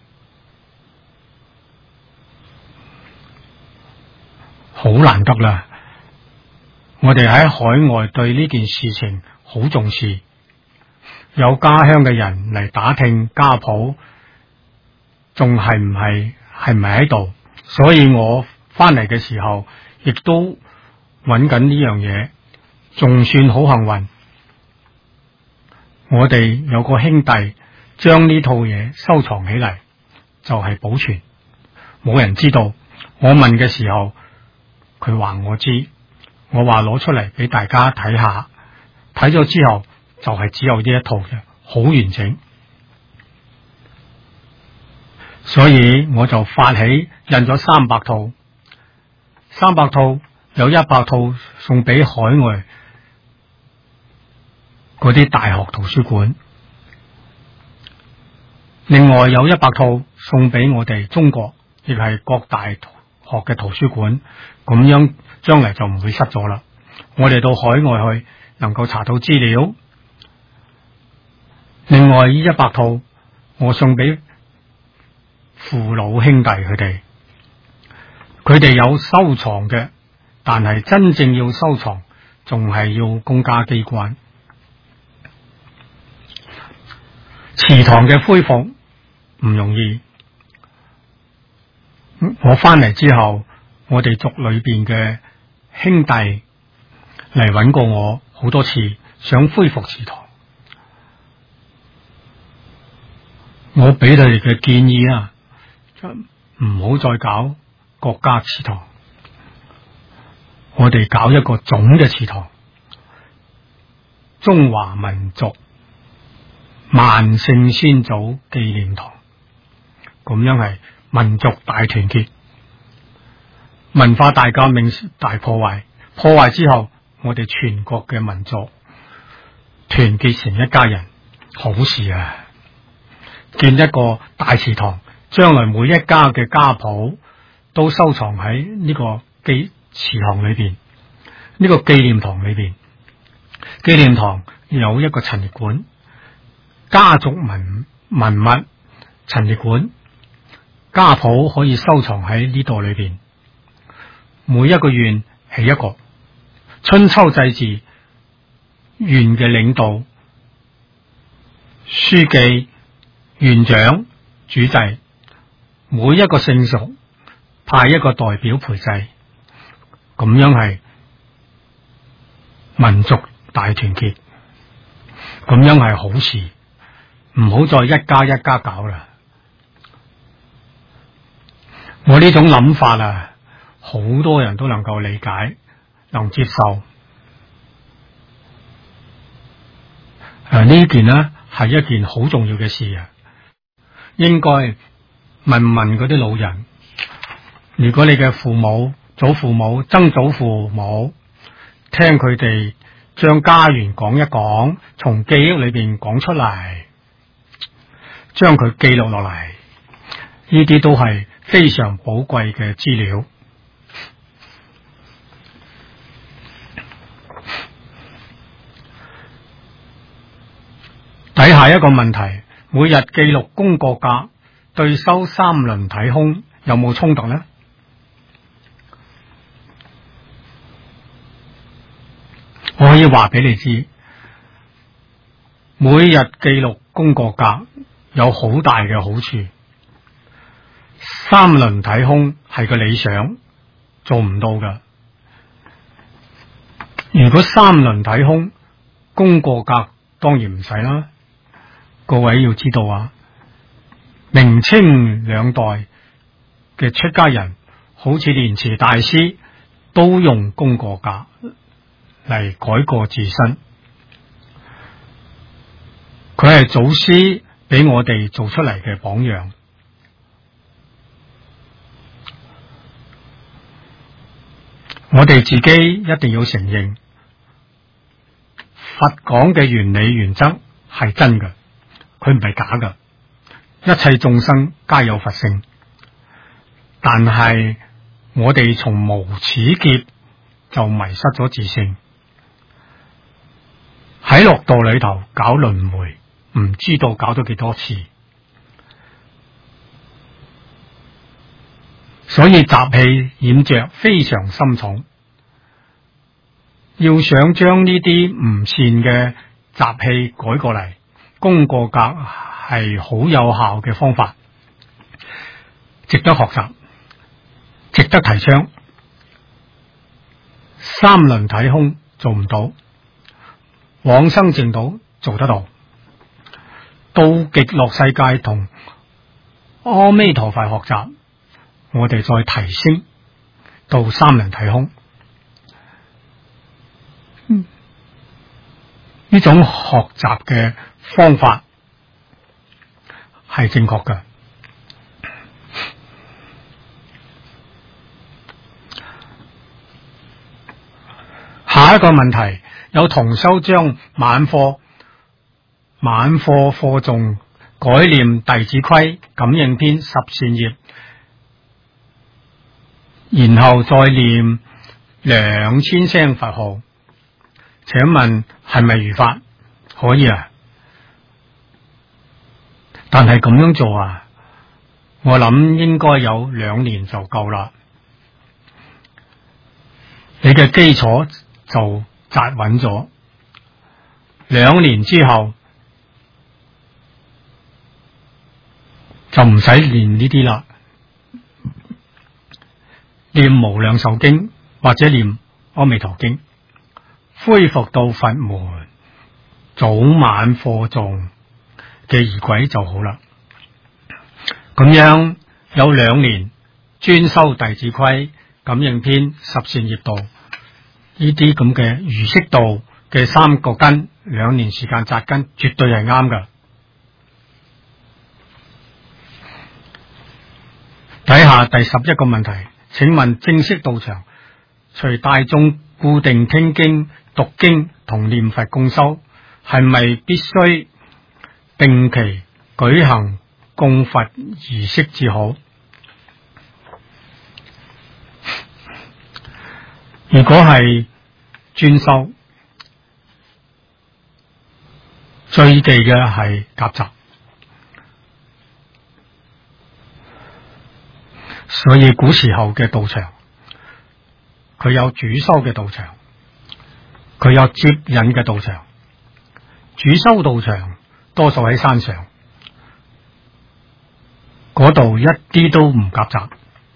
好難得啦。我哋喺海外對呢件事情好重視，有家鄉嘅人嚟打聽家譜，仲係唔係喺度，所以我翻嚟嘅時候亦都揾緊呢樣嘢，仲算好幸運。我哋有個兄弟將呢套嘢收藏起嚟，就係保存，冇人知道。我問嘅時候，佢話我知，我話攞出嚟俾大家睇下，睇咗之後就係只有呢一套嘅，好完整。所以我就發起印咗300套，300套有100套送俾海外嗰啲大學圖書館，另外有100套送俾我哋中國，亦係各大學嘅圖書館，咁樣將來就唔會失咗啦。我哋到海外去能夠查到資料。另外呢100套我送俾父老兄弟佢哋有收藏嘅但係真正要收藏，仲係要公家機關。祠堂嘅恢復唔容易。我翻嚟之後，我哋族裏邊嘅兄弟嚟揾過我好多次，想恢復祠堂。我俾佢哋嘅建議啊，唔好再搞國家祠堂，我哋搞一個總嘅祠堂，中華民族萬聖先祖紀念堂，咁樣係民族大團結。文化大革命大破壞，破壞之後，我哋全國嘅民族團結成一家人，好事啊！建一個大祠堂，將來每一家嘅家譜都收藏喺呢個祠堂裏邊，呢個紀念堂裏邊。紀念堂有一個陳列館，家族文物陳列館，家譜可以收藏喺呢度裏邊。每一個縣起一個，春秋祭祀，縣嘅領導、書記、縣長、主祭，每一個姓屬派一個代表陪祭，咁樣係民族大團結，咁樣係好事，唔好再一家一家搞啦。我呢種諗法啊，好多人都能夠理解，能接受。呢件呢係一件好重要嘅事啊，應該問問嗰啲老人，如果你嘅父母、祖父母、曾祖父母，聽佢哋將家園講一講，從記憶裏邊講出嚟，將佢記錄落嚟，呢啲都係非常寶貴嘅資料。底下一個問題，每日記錄功過格對修三輪體空有冇衝突呢？我可以話俾你知，每日記錄功過格有好大嘅好處。三輪體空係個理想，做唔到噶。如果三輪體空，功過格當然唔使啦。各位要知道啊，明清兩代嘅出家人，好似蓮池大師，都用功過格嚟改過自身。佢係祖師俾我哋做出嚟嘅榜樣。我哋自己一定要承認，佛講嘅原理原則係真嘅，佢唔係假嘅。一切眾生皆有佛性，但係我哋從無始劫就迷失咗自性，喺六道裏頭搞輪迴，唔知道搞咗幾多次，所以習氣染着非常深重。要想將呢啲唔善嘅習氣改過嚟，功過格係好有效嘅方法，值得學習，值得提倡。三輪體空做唔到，往生淨土做得到。到極樂世界同阿彌陀佛學習，我哋再提升到三輪體空。呢種學習嘅方法係正確嘅。下一個問題，有同修將晚課課誦改念弟子規感應篇十善業，然後再念2000聲佛號，請問係咪如法？可以啊，但係咁樣做啊，我諗應該有2年就夠啦。 你嘅基礎就紮穩咗。2年之後就唔使練呢啲啦，念無量壽經或者念阿彌陀經，恢復到佛門早晚課誦嘅儀軌就好啦。咁樣有2年專修弟子規、感應篇、十善業道呢啲咁嘅儒釋道嘅3個根，2年時間紮根絕對係啱噶。睇下第11個問題，請問正式道場隨大眾固定聽經、讀經同念佛共修，係咪必須定期舉行供佛儀式至好？如果係專修，最忌嘅係夾雜，所以古時候嘅道場，佢有主修嘅道場，佢有接引嘅道場。主修道場多數喺山上，嗰度一啲都唔夾雜。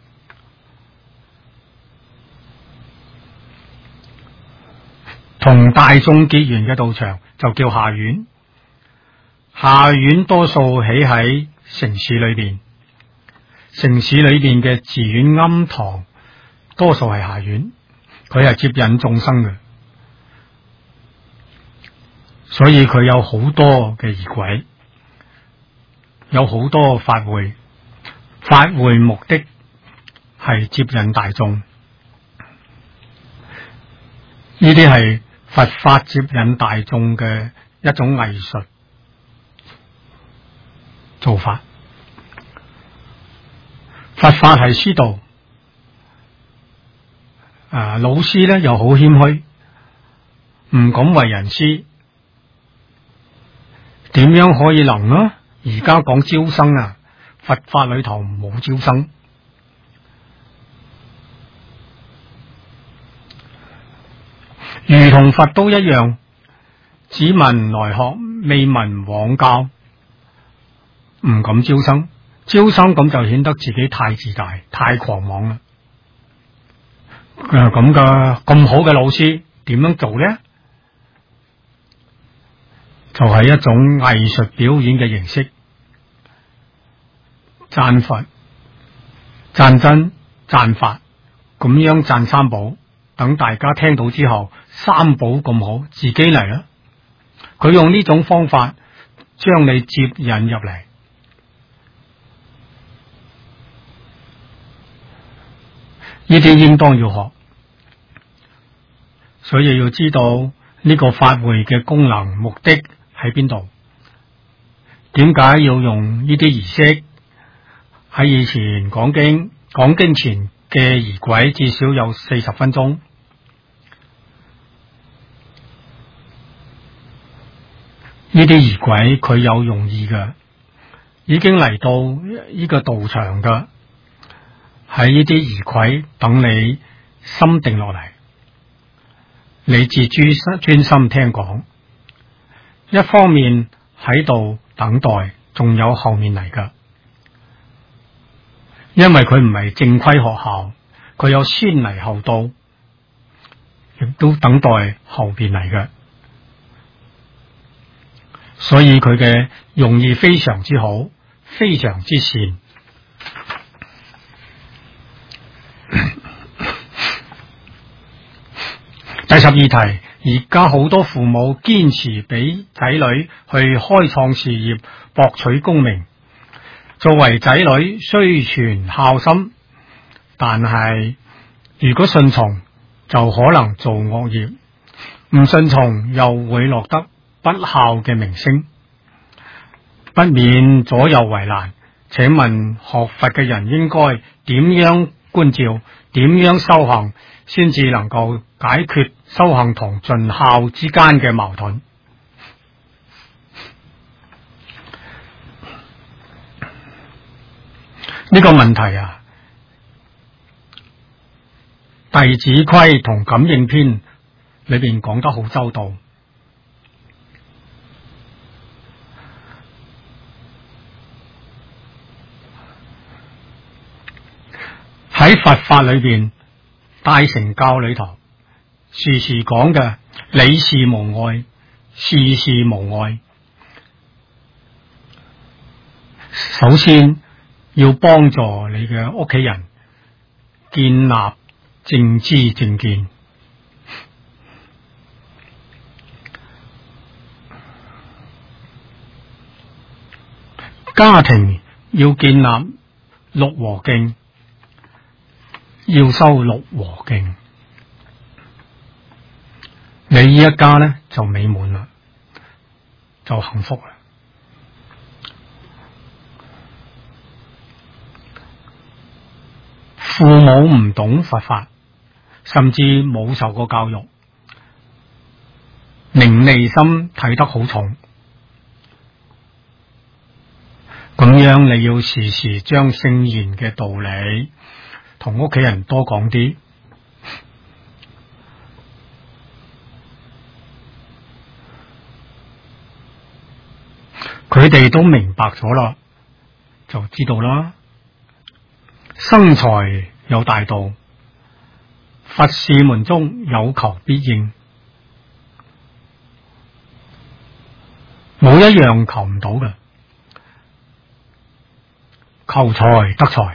同大眾結緣嘅道場就叫下院，下院多數起喺城市裏邊，城市裏邊嘅寺院庵堂多數係下院，佢係接引眾生嘅，所以佢有好多嘅儀軌，有好多法會，法會目的係接引大眾，呢啲係佛法接引大眾嘅一種藝術做法。佛法係師道，老師咧又好謙虛，唔敢為人師，點樣可以能啊？而家講招生啊，佛法裏頭冇招生。如同佛都一樣，只聞來學，未聞往教，唔敢招生。招生咁就顯得自己太自大、太狂妄啦。咁嘅咁好嘅老師點樣做呢？就係一種藝術表演嘅形式，讚佛、讚真、讚法，咁樣讚三寶。等大家聽到之後，三寶咁好，自己嚟啦。佢用呢種方法將你接引入嚟，呢啲應當要學。所以要知道呢個法會嘅功能目的喺邊度，點解要用呢啲儀式？喺以前講經前嘅儀軌至少有40分鐘。呢啲儀軌佢有用意嘅，已經嚟到呢個道場嘅，喺呢啲儀軌等你心定落嚟，你自專心聽講。一方面喺度等待，仲有後面嚟嘅，因為佢唔係正規學校，佢有先嚟後到，亦都等待後邊嚟嘅。所以佢嘅用意非常之好，非常之善。第12題，而家好多父母堅持俾仔女去開創事業，博取功名。作為仔女雖存孝心，但係如果順從就可能做惡業，唔順從又會落得不孝嘅名聲，不免左右為難。請問學佛嘅人應該點樣觀照，點樣修行，先至能夠解決修行同盡孝之間嘅矛盾？呢個問題啊， 弟子規同感應篇裏邊講得好周到。喺佛法裏邊，大乘教裏頭時時講嘅理事無礙，事事無礙。首先要幫助你嘅屋企人建立正知正見，家庭要建立六和敬，要修六和敬，你呢一家咧就美滿啦，就幸福啦。父母唔懂佛法，甚至冇受過教育，名利心睇得好重，咁樣你要時時將聖賢嘅道理同屋企人多講啲，佢哋都明白咗啦，就知道啦。生財有大道，佛事門中有求必應，冇一樣求唔到嘅。求財得財，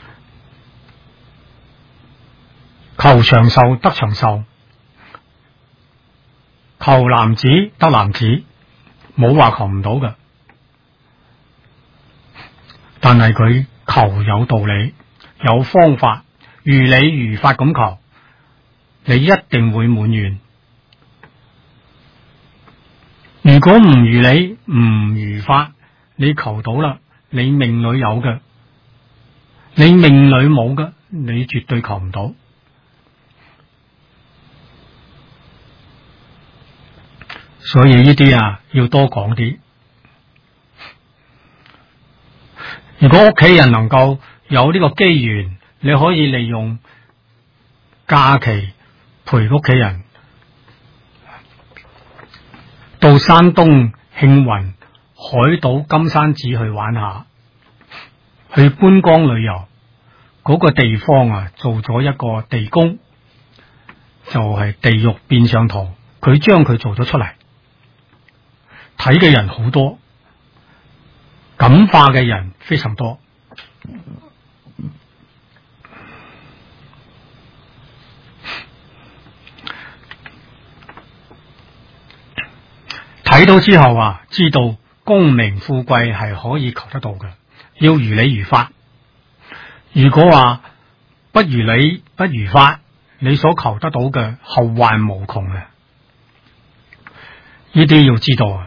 求長壽得長壽，求男子得男子，冇話求唔到嘅。但係佢求有道理，有方法，如理如法咁求，你一定會滿願。如果唔如理唔如法，你求到啦，你命裏有嘅，你命裏冇嘅，你絕對求唔到。所以呢啲啊，要多講啲。如果屋企人能夠有呢個機緣，你可以利用假期陪屋企人到山東慶雲、海島、金山寺去玩下，去觀光旅遊。嗰個地方啊，做咗一個地宮，就係地獄變相圖，佢將佢做咗出嚟，睇嘅人好多，感化嘅人非常多。睇到之後啊，知道功名富貴係可以求得到嘅，要如理如法。如果話不如理不如法，你所求得到嘅後患無窮嘅，呢啲要知道啊。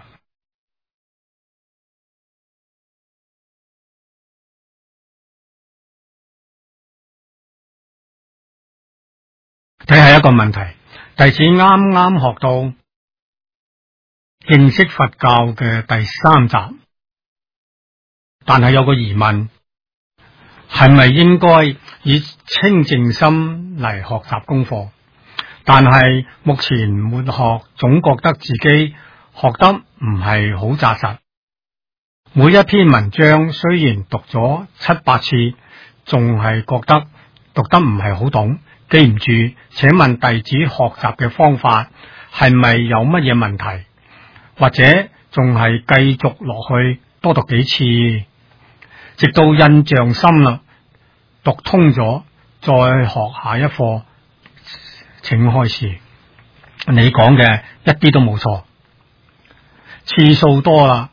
睇下一個問題，弟子啱啱學到認識佛教嘅第3集，但係有個疑問，係咪應該以清淨心嚟學習功課？但係目前沒學，總覺得自己學得唔係好紮實。每一篇文章雖然讀咗7、8次，仲係覺得讀得唔係好懂，記唔住。請問弟子學習嘅方法係咪有乜嘢問題？或者仲係繼續落去多讀幾次，直到印象深啦，讀通咗再學下一課？請開始。你講嘅一啲都冇錯，次數多啦，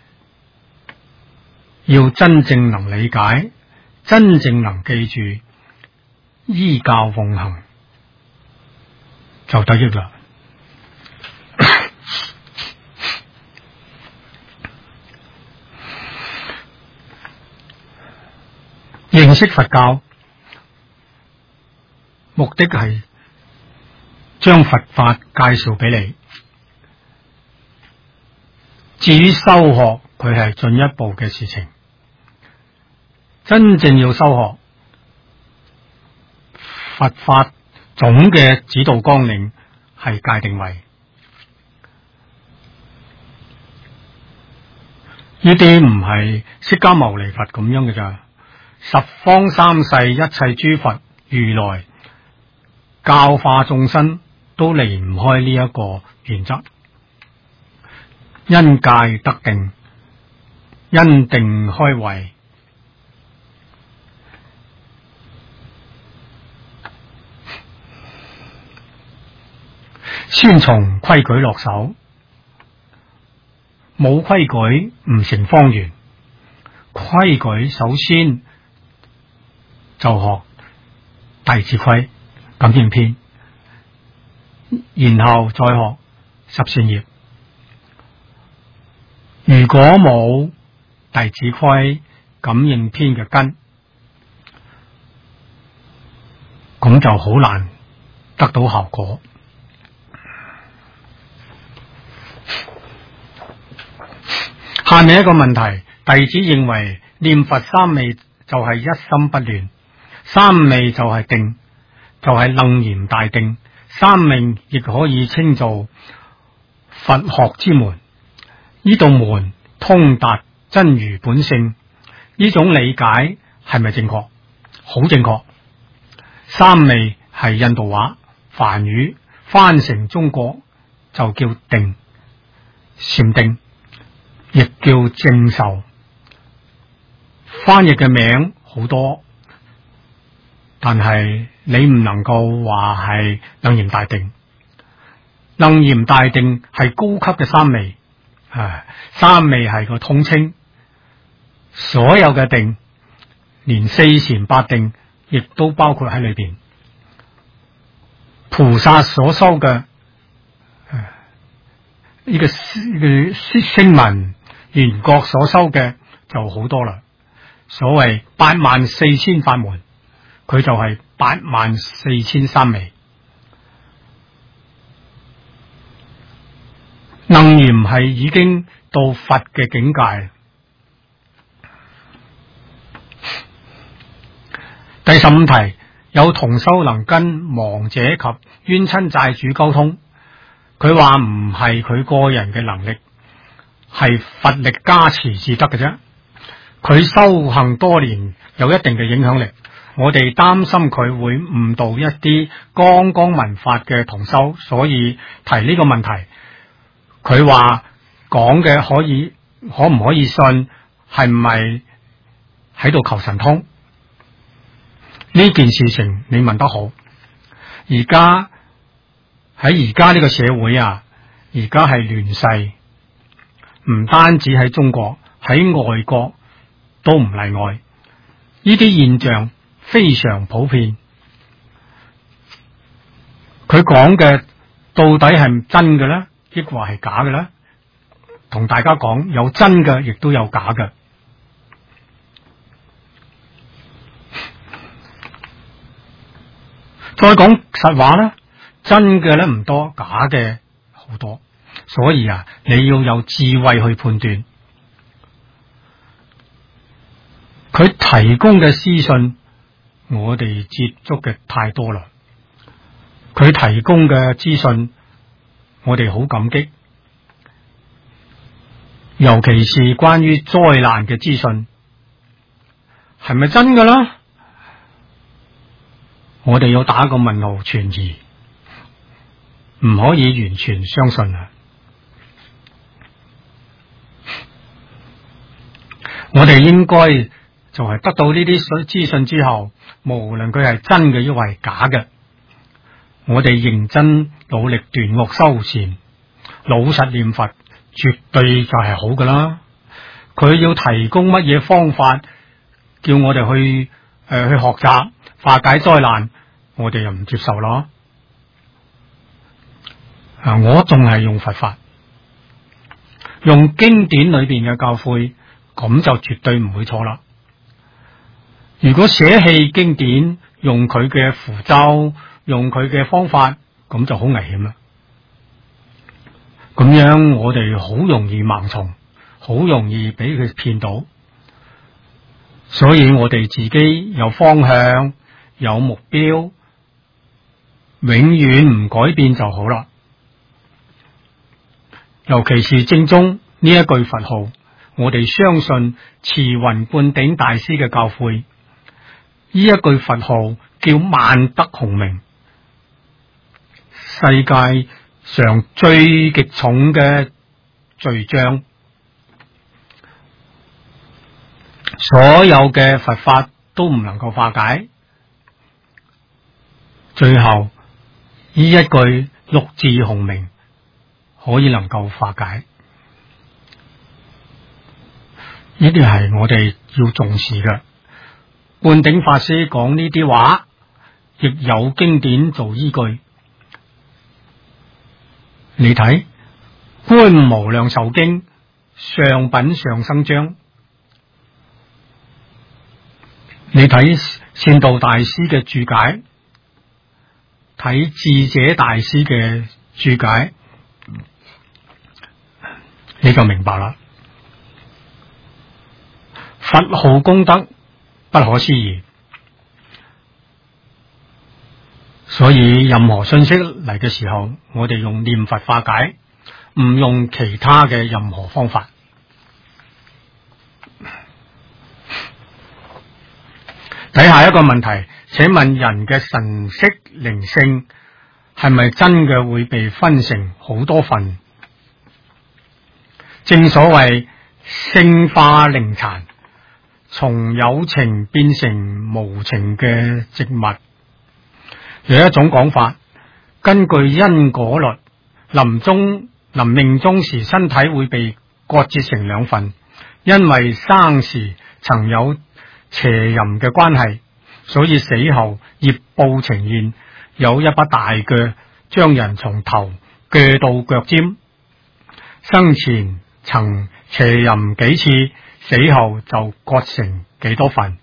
要真正能理解，真正能記住，依教奉行就得益啦。認識佛教目的係將佛法介紹俾你，至於修學，佢係進一步嘅事情。真正要修學佛法， 總嘅指導綱領係界定為呢啲唔係釋迦牟尼佛咁樣嘅咋，十方三世一切諸佛如來教化眾生都離唔開呢一個原則，因戒得定，因定開慧。先從規矩落手，冇規矩唔成方圓。規矩首先就學弟子規、感應篇，然後再學十善業。如果冇弟子規、感應篇嘅根，咁就好難得到效果。下面一個問題，弟子認為念佛三昧就係一心不亂，三昧就係定，就係楞嚴大定。三昧亦可以稱做佛學之門，呢道門通達真如本性，呢種理解係咪正確？好正確。三昧係印度話梵語，翻成中國就叫定，禪定，亦叫正受。翻譯嘅名好多，但係你唔能夠話係楞嚴大定。楞嚴大定係高級嘅三昧，三昧係個統稱，所有嘅定，連四禪八定亦都包括喺裏邊。菩薩所修嘅呢個聲聞緣覺所修嘅就好多啦。所謂84000法門，佢就係84000三昧。楞嚴係已經到佛嘅境界。第15題，有同修能跟亡者及冤親債主溝通，佢話唔係佢個人嘅能力，係佛力加持至得嘅啫。佢修行多年，有一定嘅影響力，我哋擔心佢會誤導一啲剛剛聞法嘅同修，所以提呢個問題。佢話講嘅可唔可以信？係唔係喺度求神通？呢件事情你問得好。而家呢個社會啊，而家係亂世，唔單止喺中國，喺外國都唔例外。呢啲現象非常普遍。佢講嘅到底係真嘅咧，抑或係假嘅咧？同大家講，有真嘅，亦都有假嘅。再講實話啦，真嘅咧唔多，假嘅好多。所以啊，你要有智慧去判斷。佢提供嘅資訊，我哋接觸嘅太多啦。佢提供嘅資訊，我哋好感激，尤其是關於災難嘅資訊，係咪真㗎啦？我哋要打個問號，存疑，唔可以完全相信啊！我哋應該就係得到呢啲資訊之後，無論佢係真嘅抑或係假嘅，我哋認真努力斷惡修善，老實念佛，絕對就係好噶啦。佢要提供乜嘢方法，叫我哋去學習化解災難，我哋又唔接受咯。我仲係用佛法，用經典裏邊嘅教誨，咁就絕對唔會錯啦。如果捨棄經典，用佢嘅符咒，用佢嘅方法，咁就好危險啦。咁樣我哋好容易盲從，好容易俾佢騙到。所以我哋自己有方向，有目標， 永遠唔改變就好啦。尤其是正宗呢一句佛號，我哋相信慈雲灌頂大師嘅教誨，呢一句佛號叫萬德洪名，世界上最極重嘅罪障，所有嘅佛法都唔能夠化解，最後呢一句六字洪名可以能夠化解。呢啲係我哋要重視嘅。灌頂法師講呢啲話，亦有經典做依據。你睇《觀無量壽經》上品上生章，你睇善導大師嘅注解，睇智者大師嘅注解，你就明白啦。佛號功德不可思議，所以任何信息嚟嘅時候，我哋用念佛化解，唔用其他嘅任何方法。睇下一個問題，請問人嘅神識靈性係咪真嘅會被分成好多份？正所謂性化靈殘，從有情變成無情嘅植物。有一種講法，根據因果律，臨命終時身體會被割截成兩份，因為生時曾有邪淫嘅關係，所以死後業報呈現，有一把大鋸將人從頭鋸到腳尖。生前曾邪淫幾次，死後就割成幾多份。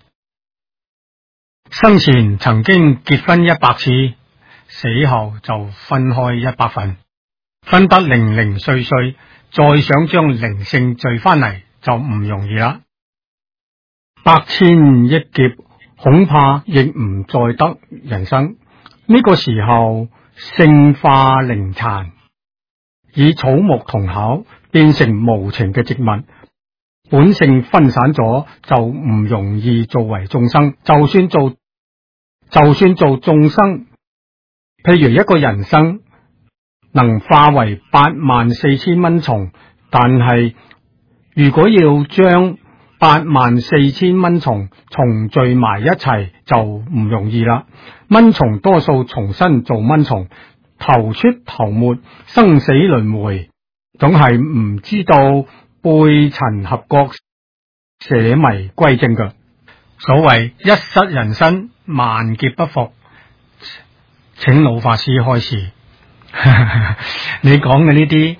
生前曾經結婚100次，死後就分開100份，分得零零碎碎，再想將靈性聚翻嚟就唔容易啦。百千億劫恐怕亦唔再得人生。呢個時候性化靈殘，以草木同考變成無情嘅植物，本性分散咗，就唔容易作為眾生。就算做眾生，譬如一個人生能化為84000蚊蟲，但係如果要將84000蚊蟲重聚埋一齊，就唔容易啦。蚊蟲多數重新做蚊蟲，頭出頭沒，生死輪迴，總係唔知道背塵合國，舍迷歸正嘅。所謂一失人身，萬劫不復。請老法師開示。你講嘅呢啲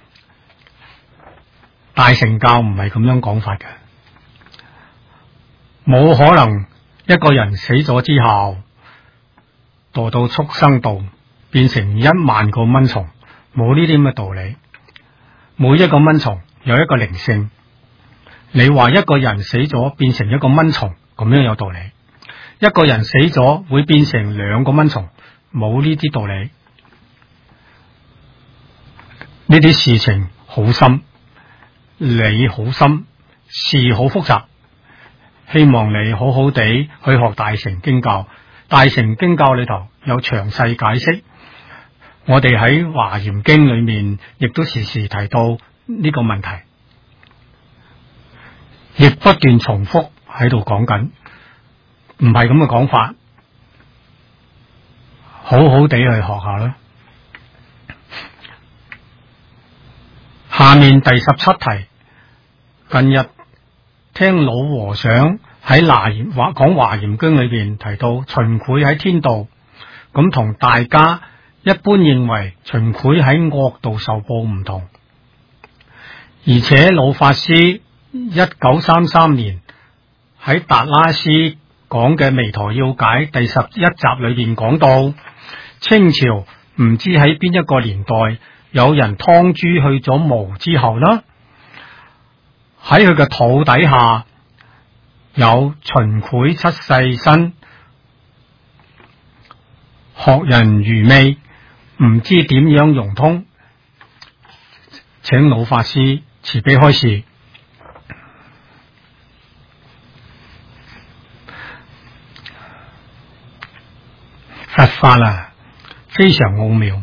大乘教唔係咁樣講法嘅，冇可能一個人死咗之後墮到畜生道，變成10000個蚊蟲，冇呢啲咁嘅道理。每一個蚊蟲有一個靈性，你話一個人死咗變成一個蚊蟲，咁樣有道理。一個人死咗會變成2個蚊蟲，冇呢啲道理。呢啲事情好深，理好深，事好複雜，希望你好好地去學大乘經教。大乘經教裏頭有詳細解釋，我哋喺華嚴經裏面亦都時時提到呢個問題，亦不斷重複喺度講緊，唔係咁嘅講法，好好地去學下啦。下面第17題，近日聽老和尚喺講華嚴經裏邊提到秦檜喺天道，咁同大家一般認為秦檜喺惡道受報唔同。而且老法師1933年喺達拉斯講嘅《彌陀要解》第11集裏邊講到，清朝唔知喺邊一個年代，有人劏豬去咗毛之後啦，喺佢嘅肚底下有秦檜7世身， 學人愚昧，唔知點樣融通，請老法師慈悲開示。佛法啊，非常奧妙。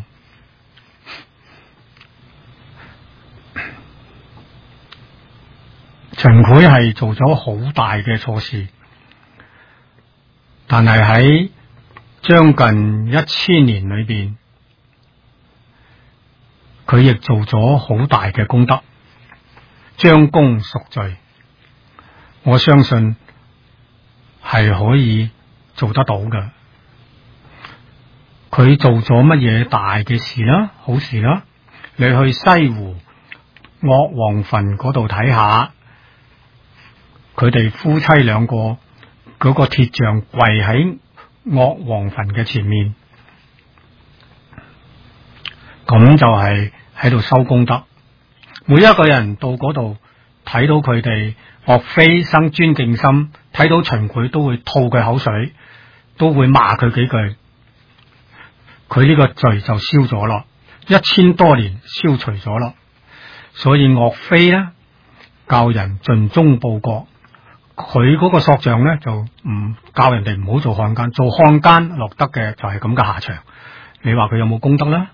秦檜係做咗好大嘅錯事，但係喺將近1000年裏邊，佢亦做咗好大嘅功德，將功贖罪。我相信係可以做得到嘅。佢做咗乜嘢大嘅事啦？好事啦！你去西湖岳王墳嗰度睇下，佢哋夫妻兩個嗰個鐵像跪喺岳王墳嘅前面，咁就係喺度收功德。每一個人到嗰度睇到佢哋，岳飛生尊敬心，睇到秦檜都會吐佢口水，都會罵佢幾句。佢呢個罪就消咗咯，1000多年消除咗咯。所以岳飛呢，教人盡忠報國，佢嗰個塑像呢，就唔教人哋唔好做漢奸，做漢奸落得嘅就係咁嘅下場。你話佢有冇功德呢？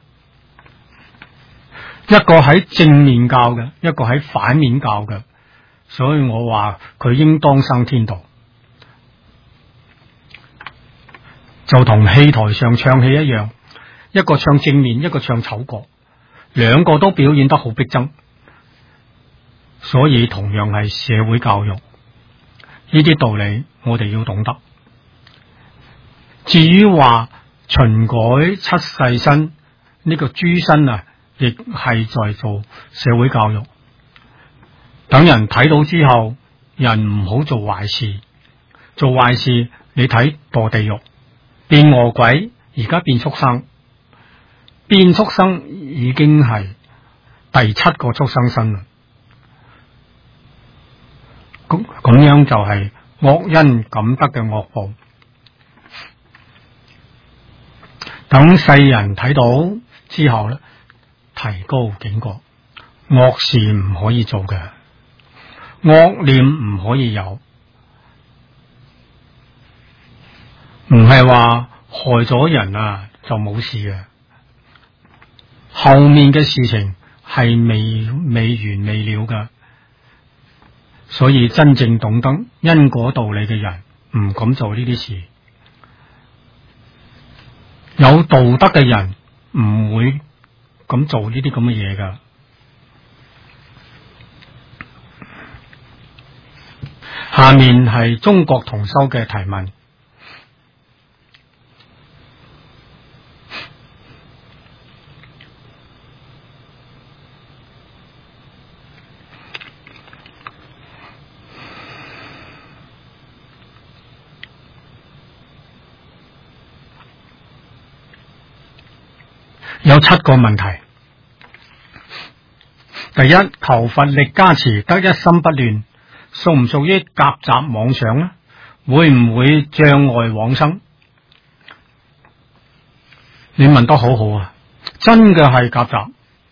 一個喺正面教嘅，一個喺反面教嘅，所以我話佢應當生天道。就同戲台上唱戲一樣，一個唱正面，一個唱丑角，兩個都表演得好逼真，所以同樣係社會教育，呢啲道理我哋要懂得。至於話秦改七世身呢個諸身啊，亦係在做社會教育，等人睇到之後，人唔好做壞事，做壞事你睇墮地獄，變餓鬼，而家變畜生，變畜生已經係第7個畜生身啦。咁樣就係惡因感得嘅惡報。等世人睇到之後咧，提高警覺，惡事唔可以做嘅，惡念唔可以有，唔係話害咗人啊就冇事嘅，後面嘅事情係未完未了嘅。所以真正懂得因果道理嘅人唔敢做呢啲事，有道德嘅人唔會咁做呢啲咁嘅嘢噶。下面係中國同修嘅提問。有7個問題。第一，求佛力加持得一心不亂，屬唔屬於夾雜妄想呢？會唔會障礙往生？你問得好好啊，真嘅係夾雜。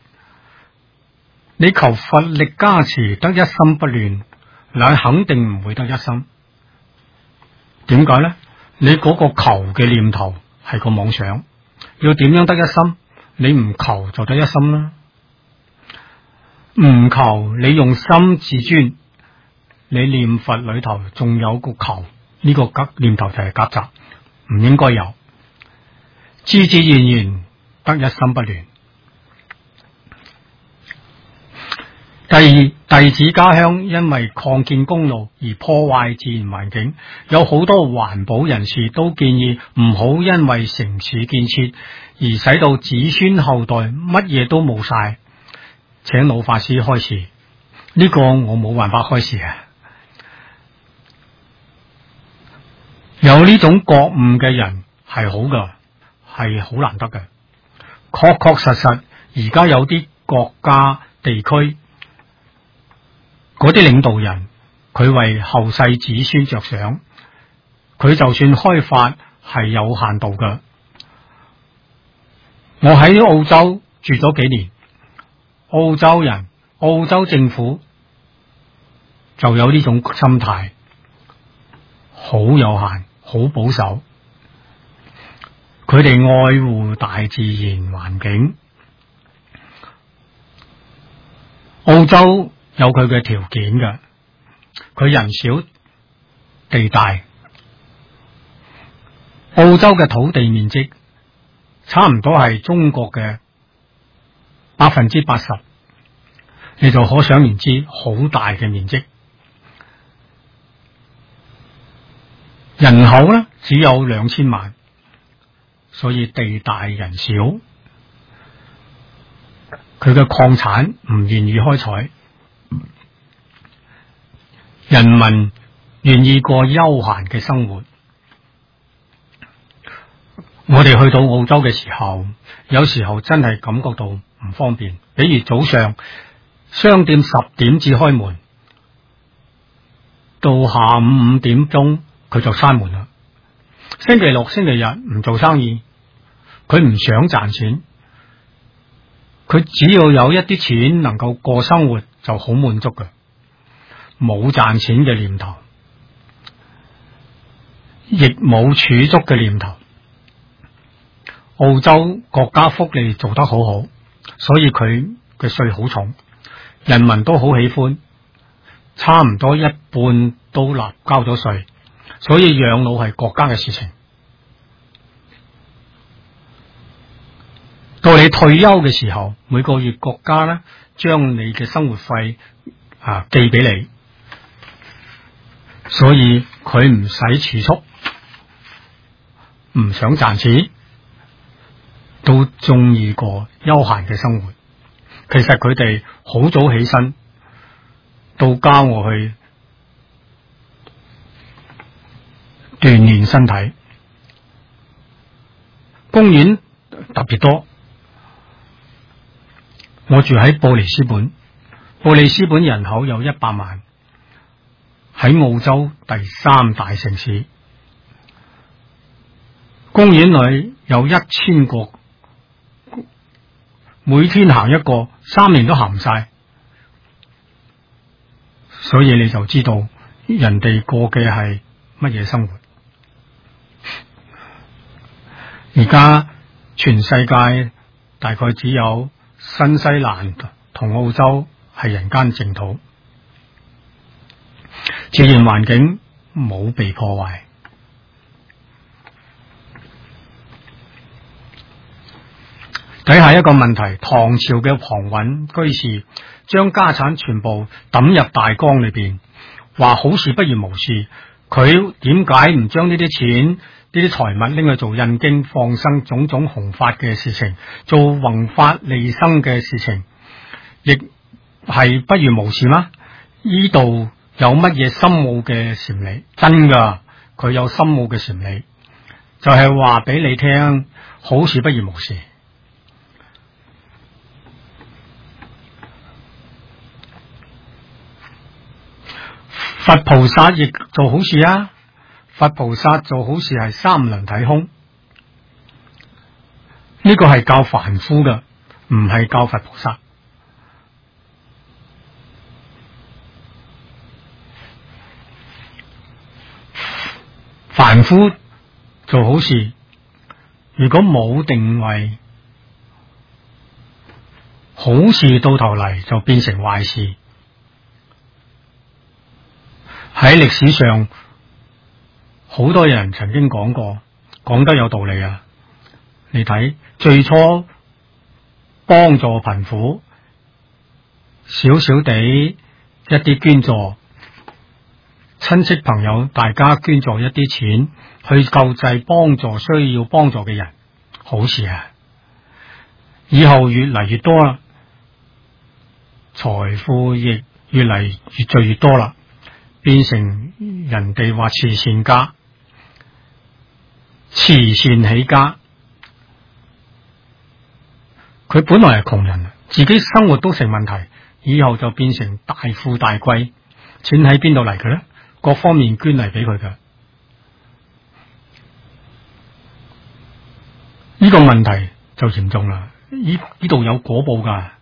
你求佛力加持得一心不亂，那肯定唔會得一心。點解呢？你嗰個求嘅念頭係個妄想，要點樣得一心？你唔求就得一心啦，唔求你用心自尊，你念佛裏頭仲有個求，呢個念頭就係夾雜，唔應該有，自自然然得一心不亂。第二，弟子家鄉因為擴建公路而破壞自然環境，有好多環保人士都建議唔好因為城市建設而使到子孫後代乜嘢都冇晒，請老法師開示。呢個我冇辦法開示啊。有呢種覺悟嘅人係好噶，係好難得嘅。確確實實，而家有啲國家地區嗰啲領導人，佢為後世子孫着想，佢就算開發係有限度嘅， 我喺澳洲住咗幾年，澳洲人、澳洲政府就有呢種心態，好有限，好保守。佢哋愛護大自然環境。澳洲有佢嘅條件嘅，佢人少地大，澳洲嘅土地面積差唔多係中國嘅80%，你就可想而知好大嘅面積。人口咧只有2000萬，所以地大人少，佢嘅礦產唔願意開採，人民願意過悠閒嘅生活。我哋去到澳洲嘅時候，有時候真係感覺到唔方便。比如早上商店10點至開門，到下午5點鐘佢就閂門啦。星期六、星期日唔做生意，佢唔想賺錢，佢只要有一啲錢能夠過生活就好滿足嘅，冇賺錢嘅念頭，亦冇儲蓄嘅念頭。澳洲國家福利做得好好，所以佢嘅稅好重，人民都好喜歡，差唔多一半都納交咗稅，所以養老係國家嘅事情。到你退休嘅時候，每個月國家咧將你嘅生活費寄俾你，所以佢唔使儲蓄，唔想賺錢，都中意過悠閒嘅生活。其實佢哋好早起身，到教我去鍛煉身體，公園特別多。我住喺布里斯本，布里斯本人口有100萬，喺澳洲第3大城市。公園裏有1000個，每天行一個，3年都行唔晒，所以你就知道人哋過嘅係乜嘢生活。而家全世界大概只有新西蘭同澳洲係人間淨土，自然環境冇被破壞。睇下一個問題，唐朝嘅龐允居士將家產全部抌入大江裏邊，話好事不如無事。佢點解唔將呢啲錢、呢啲財物拎去做印經、放生、種種弘法嘅事情，做弘法利生嘅事情，亦係不如無事嗎？呢度有乜嘢深奧嘅禪理？真噶，佢有深奧嘅禪理，就係話俾你聽，好事不如無事。佛菩薩亦做好事啊！佛菩薩做好事係三輪體空，呢個係教凡夫嘅，唔係教佛菩薩。凡夫做好事，如果冇定位，好事到頭嚟就變成壞事。喺歷史上，好多人曾經講過，講得有道理啊！你睇最初幫助貧苦，少少地一啲捐助，親戚朋友大家捐助一啲錢去救濟幫助需要幫助嘅人，好事啊！以後越嚟越多啦，財富亦越嚟越聚越多啦。變成人哋話慈善家，慈善起家。佢本來係窮人，自己生活都成問題，以後就變成大富大貴。錢喺邊度嚟嘅咧？各方面捐嚟俾佢嘅。呢個問題就嚴重啦。呢度有果報噶，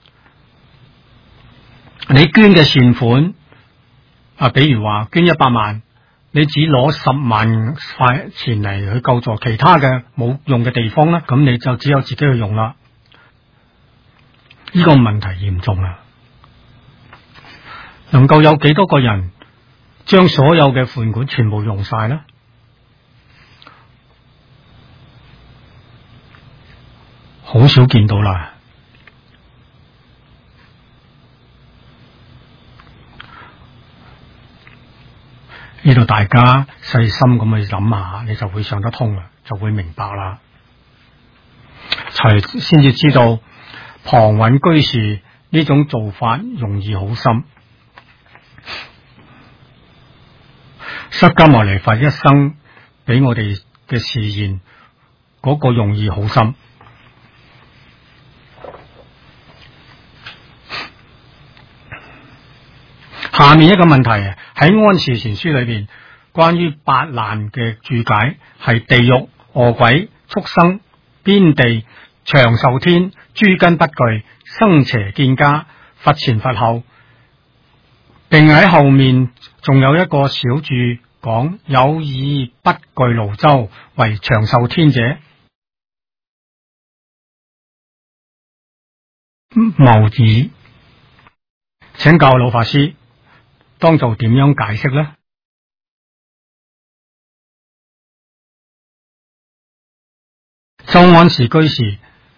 你捐嘅善款比如話捐100萬，你只攞10萬塊錢嚟去救助其他嘅冇用嘅地方啦，咁你就只有自己去用啦。呢個問題嚴重啦，能夠有幾多個人將所有嘅款款全部用晒呢？好少見到啦。呢度大家細心咁去諗下，你就會想得通啦，就會明白啦，先至知道旁揾居士呢種做法容易好深。釋迦牟尼佛一生俾我哋嘅示現，嗰個容易好深。下面一個問題喺安氏全書裏邊，關於八難嘅注解係地獄、餓鬼、畜生、邊地、長壽天、諸根不具、生邪見家、佛前佛後，並喺後面仲有一個小注講有以不具盧洲為長壽天者，謬矣。請教老法師，當做點樣解釋呢？周安士居士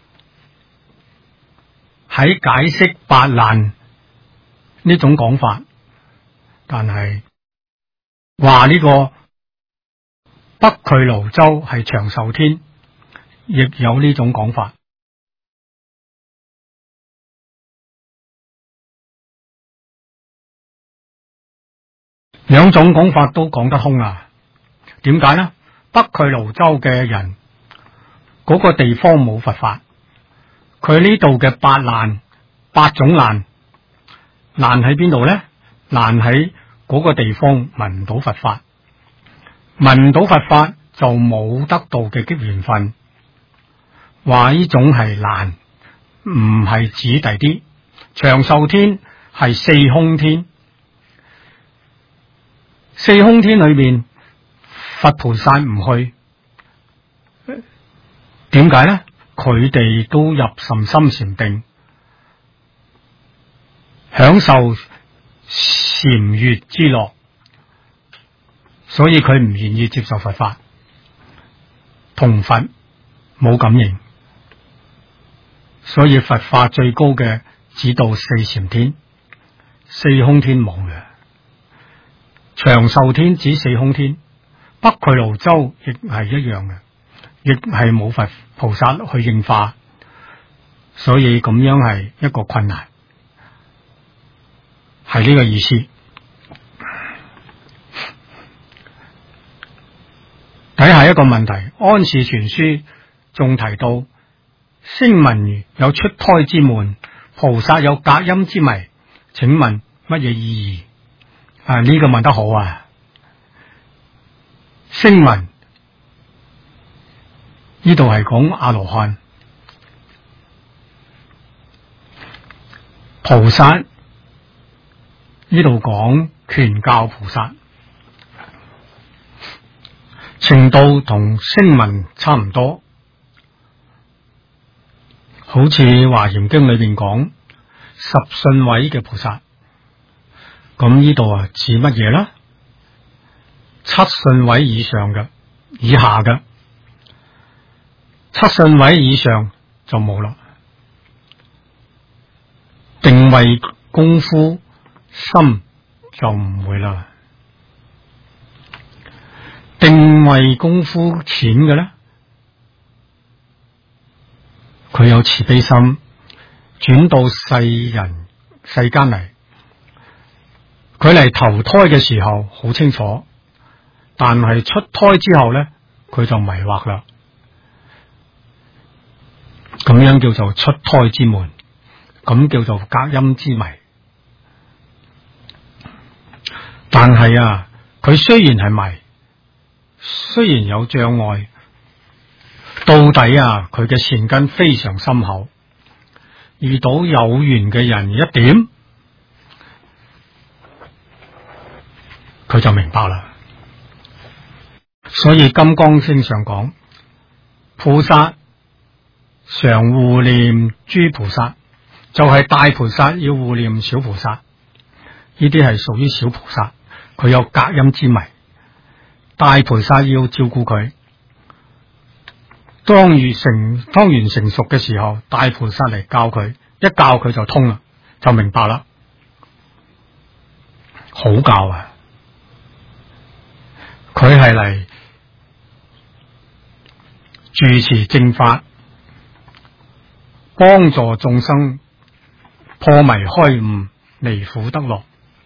喺解釋八難呢種講法，但係話呢個北俱盧洲係長壽天，亦有呢種講法。兩種講法都講得通啊？點解呢？北俱盧洲嘅人嗰個地方冇佛法，佢呢度嘅八難，八種難，難喺邊度呢？難喺嗰個地方聞唔到佛法，聞唔到佛法就冇得到嘅機緣分。話呢種係難，唔係指第啲。長壽天係四空天，四空天裏面佛菩薩唔去，點解呢？佢哋都入甚深禪定，享受禪悅之樂，所以佢唔願意接受佛法，同佛冇感應，所以佛法最高嘅只到四禪天，四空天冇嘅。長壽天指四空天，北俱盧洲亦係一樣嘅，亦係冇佛菩薩去應化，所以咁樣係一個困難，係呢個意思。睇下一個問題，安氏全書仲提到聲聞有出胎之悶，菩薩有隔音之迷，請問乜嘢意義？呢個問得好啊！聲聞呢度係講阿羅漢，菩薩呢度講權教菩薩，程度同聲聞差唔多，好似華嚴經裏邊講十信位嘅菩薩。咁呢度指乜嘢啦？七信位以上嘅，以下嘅，七信位以上就冇啦。定位功夫深就唔會啦。定位功夫淺嘅咧，佢有慈悲心，轉到世間嚟。佢嚟投胎嘅時候好清楚，但係出胎之後咧，佢就迷惑啦。咁樣叫做出胎之悶，咁叫做隔音之迷。但係佢雖然係迷，雖然有障礙，到到底佢嘅善根非常深厚，遇到有緣嘅人一點，佢就明白啦。所以金剛經上講，菩薩常護念諸菩薩，就係大菩薩要護念小菩薩，呢啲係屬於小菩薩，佢有隔音之迷。大菩薩要照顧佢，當完成熟嘅時候，大菩薩嚟教佢，一教佢就通啦，就明白啦。好教啊！佢係嚟住持正法，幫助眾生破迷開悟，離苦得樂。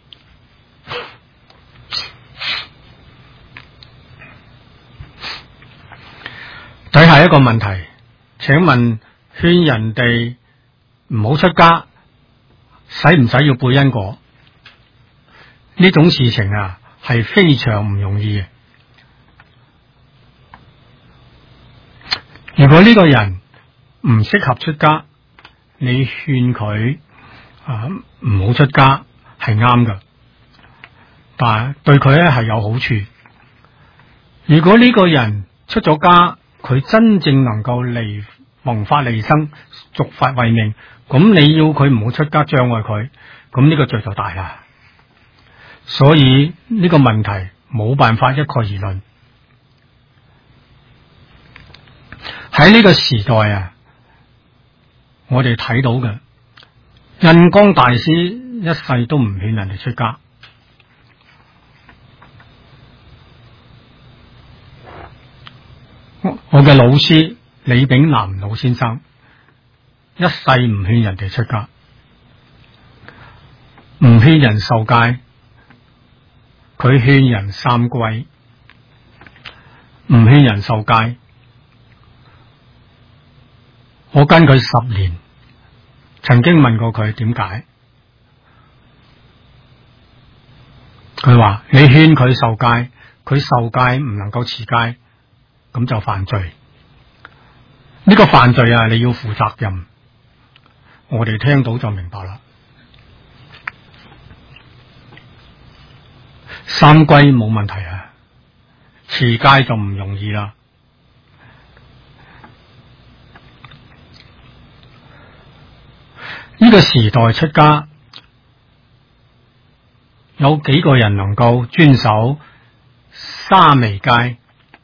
睇下一個問題，請問勸人哋唔好出家，使唔使要背因果？呢種事情係非常唔容易嘅。如果呢個人唔適合出家，你勸佢唔好出家係啱㗎，但係對佢係有好處。如果呢個人出咗家，佢真正能夠弘法利生，續法為命，咁你要佢唔好出家，障礙佢，咁呢個罪就大啦。所以呢個問題冇辦法一概而論。喺呢個時代我哋睇到嘅印光大師一世都唔勸人哋出家。我嘅老師李炳南老先生一世唔勸人哋出家，唔勸人受戒，佢勸人三歸，唔勸人受戒。我跟佢10年，曾經問過佢點解，佢話你勸佢受戒，佢受戒唔能夠持戒，咁就犯罪。呢個犯罪你要負責任。我哋聽到就明白啦。三歸冇問題持戒就唔容易啦。呢個時代出家，有幾個人能夠遵守沙彌戒？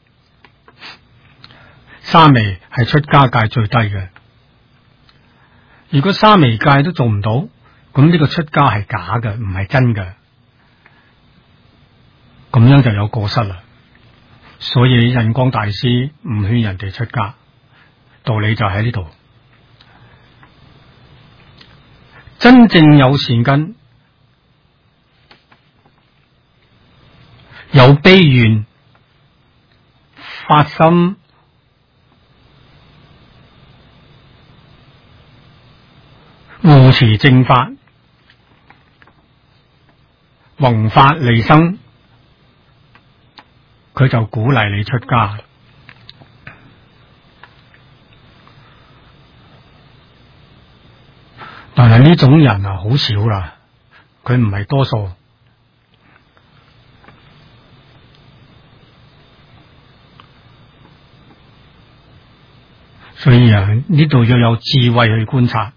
沙彌係出家戒最低嘅。如果沙彌戒都做唔到，咁呢個出家係假嘅，唔係真嘅。咁樣就有過失啦。所以印光大師唔勸人哋出家，道理就喺呢度。真正有善根，有悲願，發心護持正法，弘法利生，佢就鼓勵你出家。但係呢種人好少啦，佢唔係多數。所以呢度要有智慧去觀察，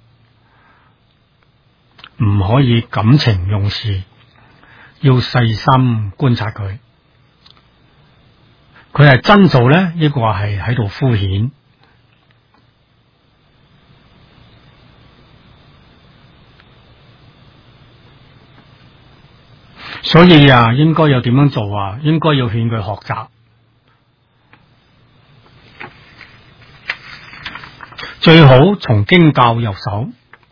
唔可以感情用事，要細心觀察佢。佢係真做呢，抑或係喺度敷衍？所以應該要點樣做應該要勸佢學習，最好從經教入手。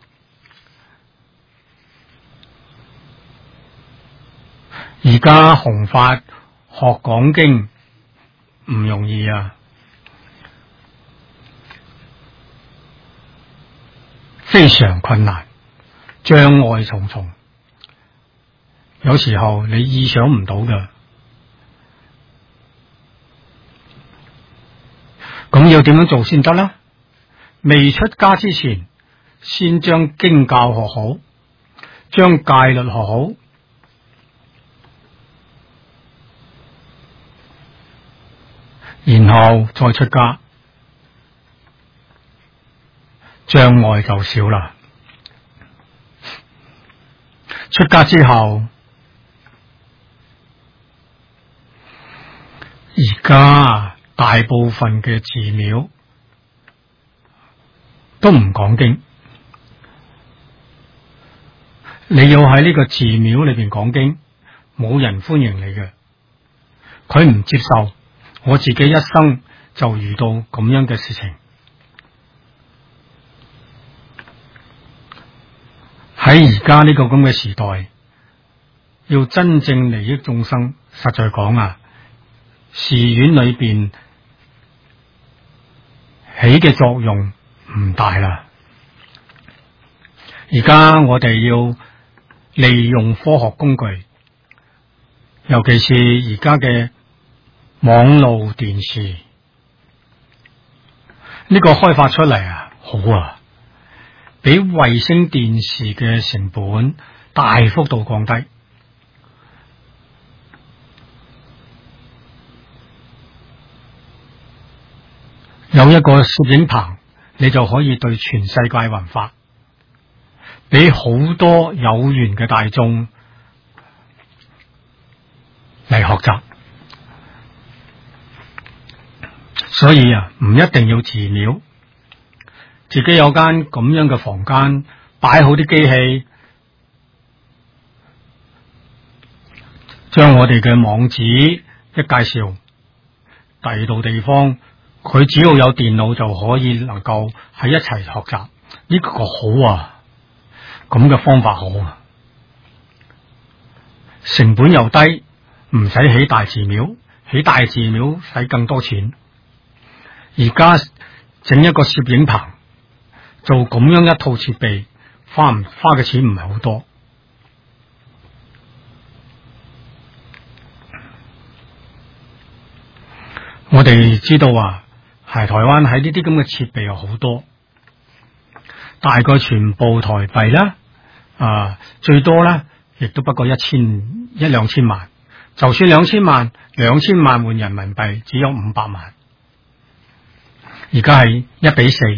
而家弘法學講經唔容易非常困難，障礙重重。有時候你意想唔到嘅， 咁要點樣做先得呢？未出家之前，先將經教學好，將戒律學好，然後再出家，障礙就少啦。出家之後，而家大部分嘅寺廟都唔講經，你要喺呢個寺廟裏邊講經，冇人歡迎你嘅，佢唔接受。我自己一生就遇到咁樣嘅事情。喺而家呢個咁嘅時代，要真正利益眾生，實在講啊，寺院裏邊起嘅作用唔大啦。而家我哋要利用科學工具，尤其是而家嘅網絡電視，呢個開發出嚟啊，好啊，比衛星電視嘅成本大幅度降低。有一個攝影棚，你就可以對全世界弘法，俾好多有緣嘅大眾嚟學習。所以啊，唔一定要寺廟，自己有間咁樣嘅房間，擺好啲機器，將我哋嘅網址一介紹，第二度地方佢只要有電腦就可以能夠喺一齊學習，呢個好啊，咁嘅方法好啊，成本又低，唔使起大寺廟，起大寺廟使更多錢。而家整一個攝影棚，做咁樣一套設備，花嘅錢唔係好多。我哋知道啊，係台灣喺呢啲咁嘅設備有好多，大概全部台幣啦，最多咧，亦都不過一兩千萬。就算2000萬換人民幣只有500萬。而家係1比4，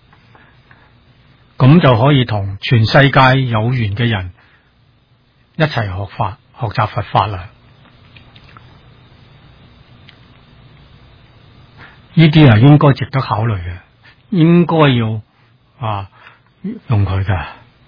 咁就可以同全世界有緣嘅人一齊學習佛法啦。呢啲係應該值得考慮嘅，應該要用佢㗎。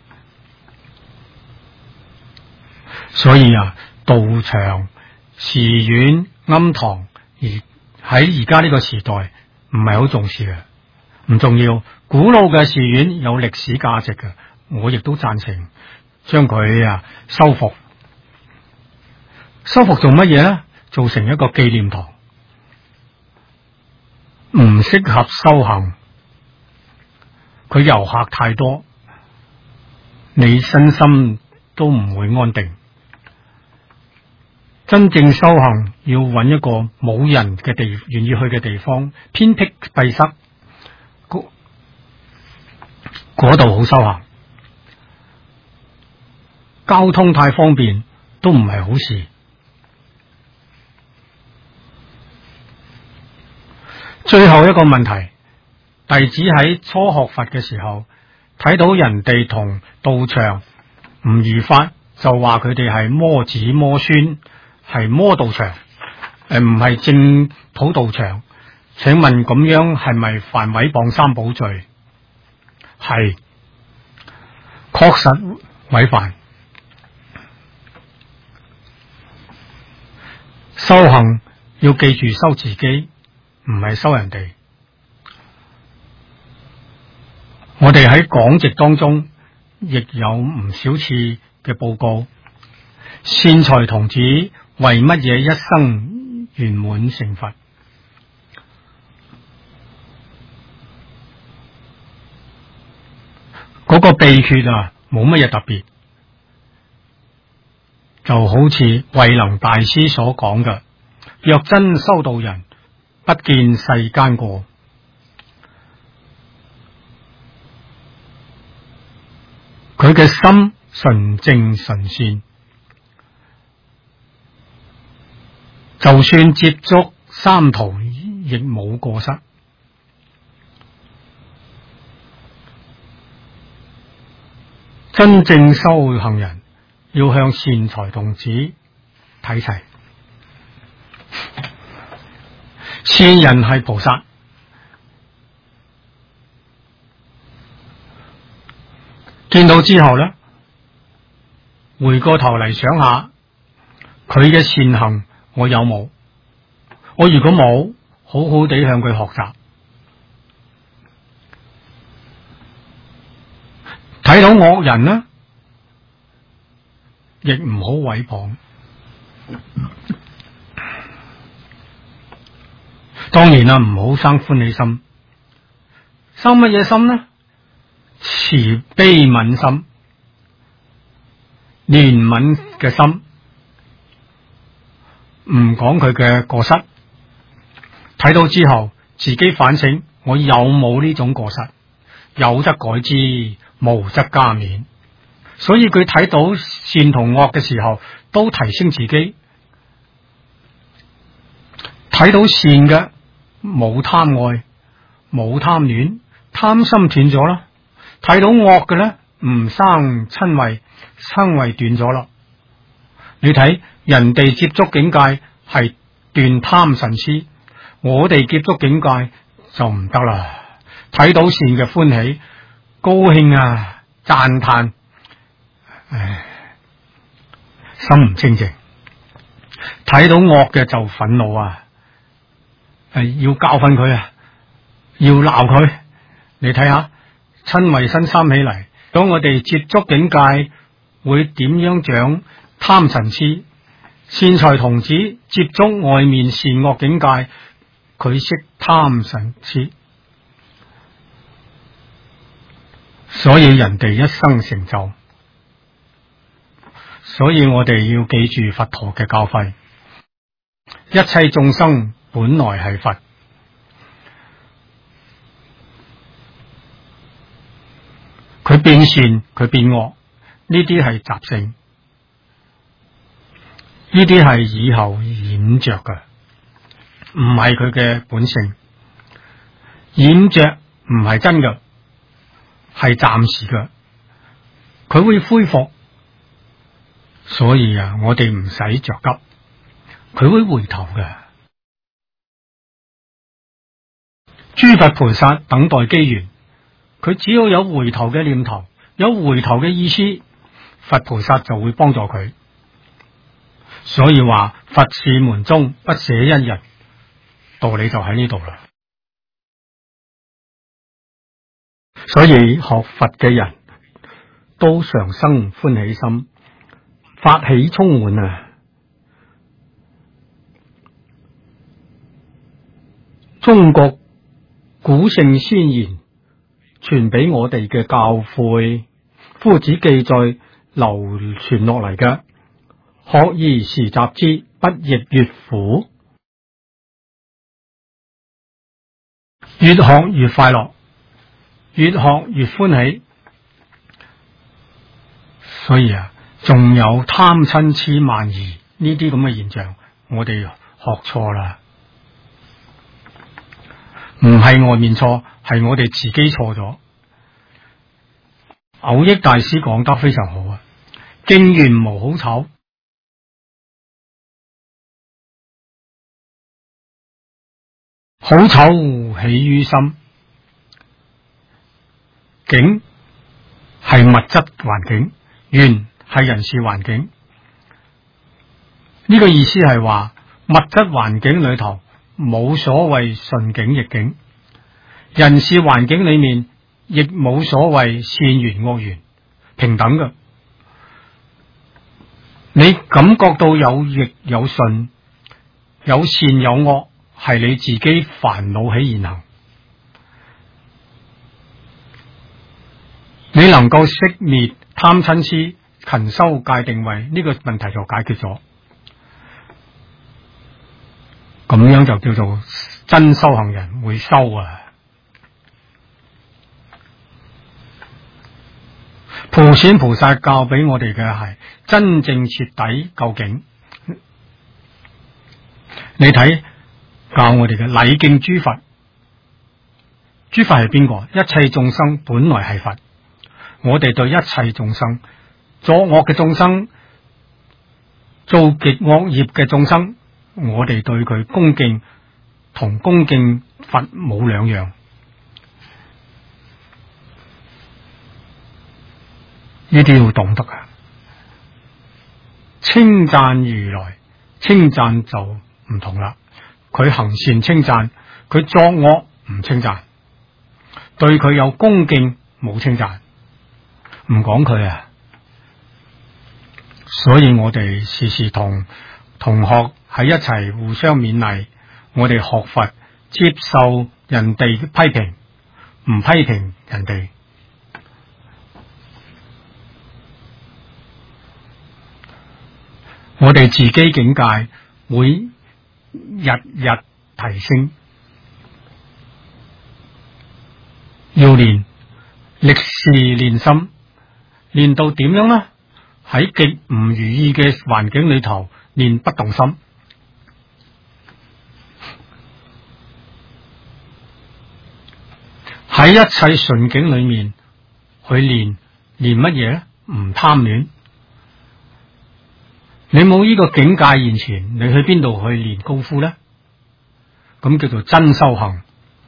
所以道場、寺院、庵堂，喺而家呢個時代，唔係好重視嘅，唔重要。古老嘅寺院有歷史價值嘅，我亦都贊成將佢修復。修復做乜嘢咧？做成一個紀念堂，唔適合修行。佢遊客太多，你身心都唔會安定。真正修行要揾一個冇人嘅願意去嘅地方，偏僻閉塞，嗰度好修行。交通太方便都唔係好事。最後一個問題，弟子喺初學佛嘅時候，睇到人哋同道場唔如法，就話佢哋係魔子魔孫，係魔道場，唔係正普道場。請問咁樣係咪犯毀謗三寶罪？係，確實違犯。修行要記住修自己，唔係修人哋。我哋喺講籍當中亦有唔少次嘅報告，善財童子為乜嘢一生圓滿成佛？嗰個秘訣冇乜嘢特別，就好似慧能大師所講嘅：若真修道人，不見世間過。 佢嘅心純正純善，就算接觸三途亦冇過失。真正修行人要向善財童子睇齊，善人係菩薩，見到之後咧，回過頭嚟想下佢嘅善行我有冇？我如果冇，好好地向佢學習。睇到惡人呢，亦唔好毀謗。當然啦，唔好生歡喜心。生乜嘢心呢？慈悲憫心、憐憫嘅心。唔講佢嘅過失，睇到之後自己反省，我有冇呢種過失？有則改之，無則加勉。所以佢睇到善同惡嘅時候，都提升自己。睇到善嘅冇貪愛，冇貪戀，貪心斷咗啦。睇到惡嘅咧，唔生瞋恚，瞋恚斷咗啦。你睇人哋接觸境界係斷貪嗔癡，我哋接觸境界就唔得啦。睇到善嘅歡喜，高興啊，讚嘆，心唔清淨。睇到惡嘅就憤怒啊，要教訓佢啊，要鬧佢。你睇下瞋恚身三起嚟，當我哋接觸境界會點樣長貪嗔癡？善財童子接觸外面善惡境界，佢識貪嗔癡，所以人哋一生成就。所以我哋要記住佛陀嘅教誨，一切眾生本來係佛，佢變善佢變惡，呢啲係習性，呢啲係以後染着嘅，唔係佢嘅本性。染着唔係真嘅，係暫時嘅，佢會恢復。所以我哋唔使着急，佢會回頭嘅。諸佛菩薩等待機緣，佢只要有回頭嘅念頭，有回頭嘅意思，佛菩薩就會幫助佢。所以話佛是門中不捨一人，道理就喺呢度啦。所以學佛嘅人都常生歡喜心，法喜充滿啊！中國古聖先賢傳俾我哋嘅教誨，夫子記載流傳落嚟嘅，學而時習之，不亦說乎？越學越快樂，越學越歡喜。所以仲有貪嗔癡慢疑呢啲咁嘅現象，我哋學錯啦。唔係外面錯，係我哋自己錯咗。藕益大師講得非常好啊，境緣無好醜，好醜起於心。境係物質環境，緣係人事環境。呢個意思係話物質環境裏頭冇所謂順境逆境，人事環境裏面亦冇所謂善緣惡緣，平等嘅。你感覺到有逆有順，有善有惡，係你自己煩惱起現行。你能夠熄滅貪嗔癡，勤修戒定慧，呢個問題就解決咗。咁樣就叫做真修行人會修啊！ 普賢菩薩教俾我哋嘅係真正徹底究竟。你睇教我哋嘅禮敬諸佛，諸佛係邊個？一切眾生本來係佛，我哋對一切眾生，作惡嘅眾生，做極惡業嘅眾生，我哋對佢恭敬，同恭敬佛冇兩樣。呢啲要懂得啊！稱讚如來，稱讚就唔同啦。佢行善稱讚，佢作惡唔稱讚。對佢有恭敬冇稱讚，唔講佢啊。所以我哋時時同同學喺一齊互相勉勵，我哋學佛接受人哋嘅批評，唔批評人哋。我哋自己境界會日日提升，要練歷事練心，練到點樣呢？喺極唔如意嘅環境裏頭練不動心，喺一切順境裏面去練乜嘢呢？唔貪戀。你冇呢個境界現前，你去邊度去練功夫呢？咁叫做真修行。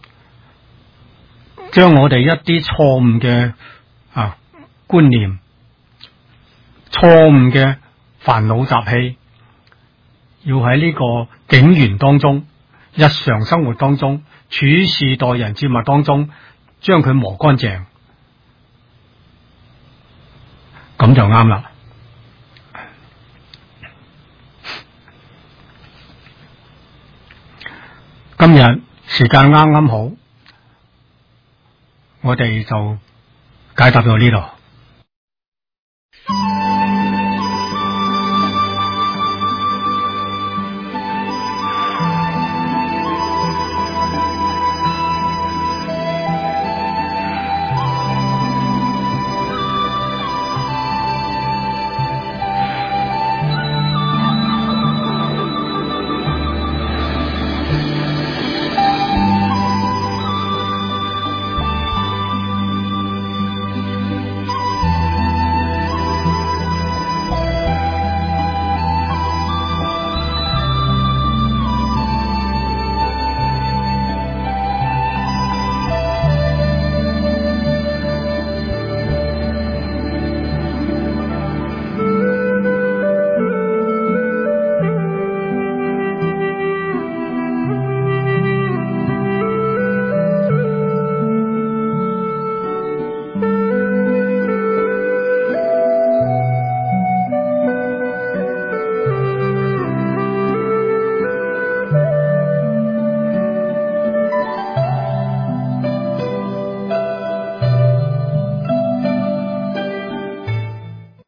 將我哋一啲錯誤嘅觀念、錯誤嘅煩惱習氣，要喺呢個境緣當中、日常生活當中、處事待人接物當中，將佢磨乾淨，咁就啱啦。今日時間啱啱好，我哋就解答到呢度。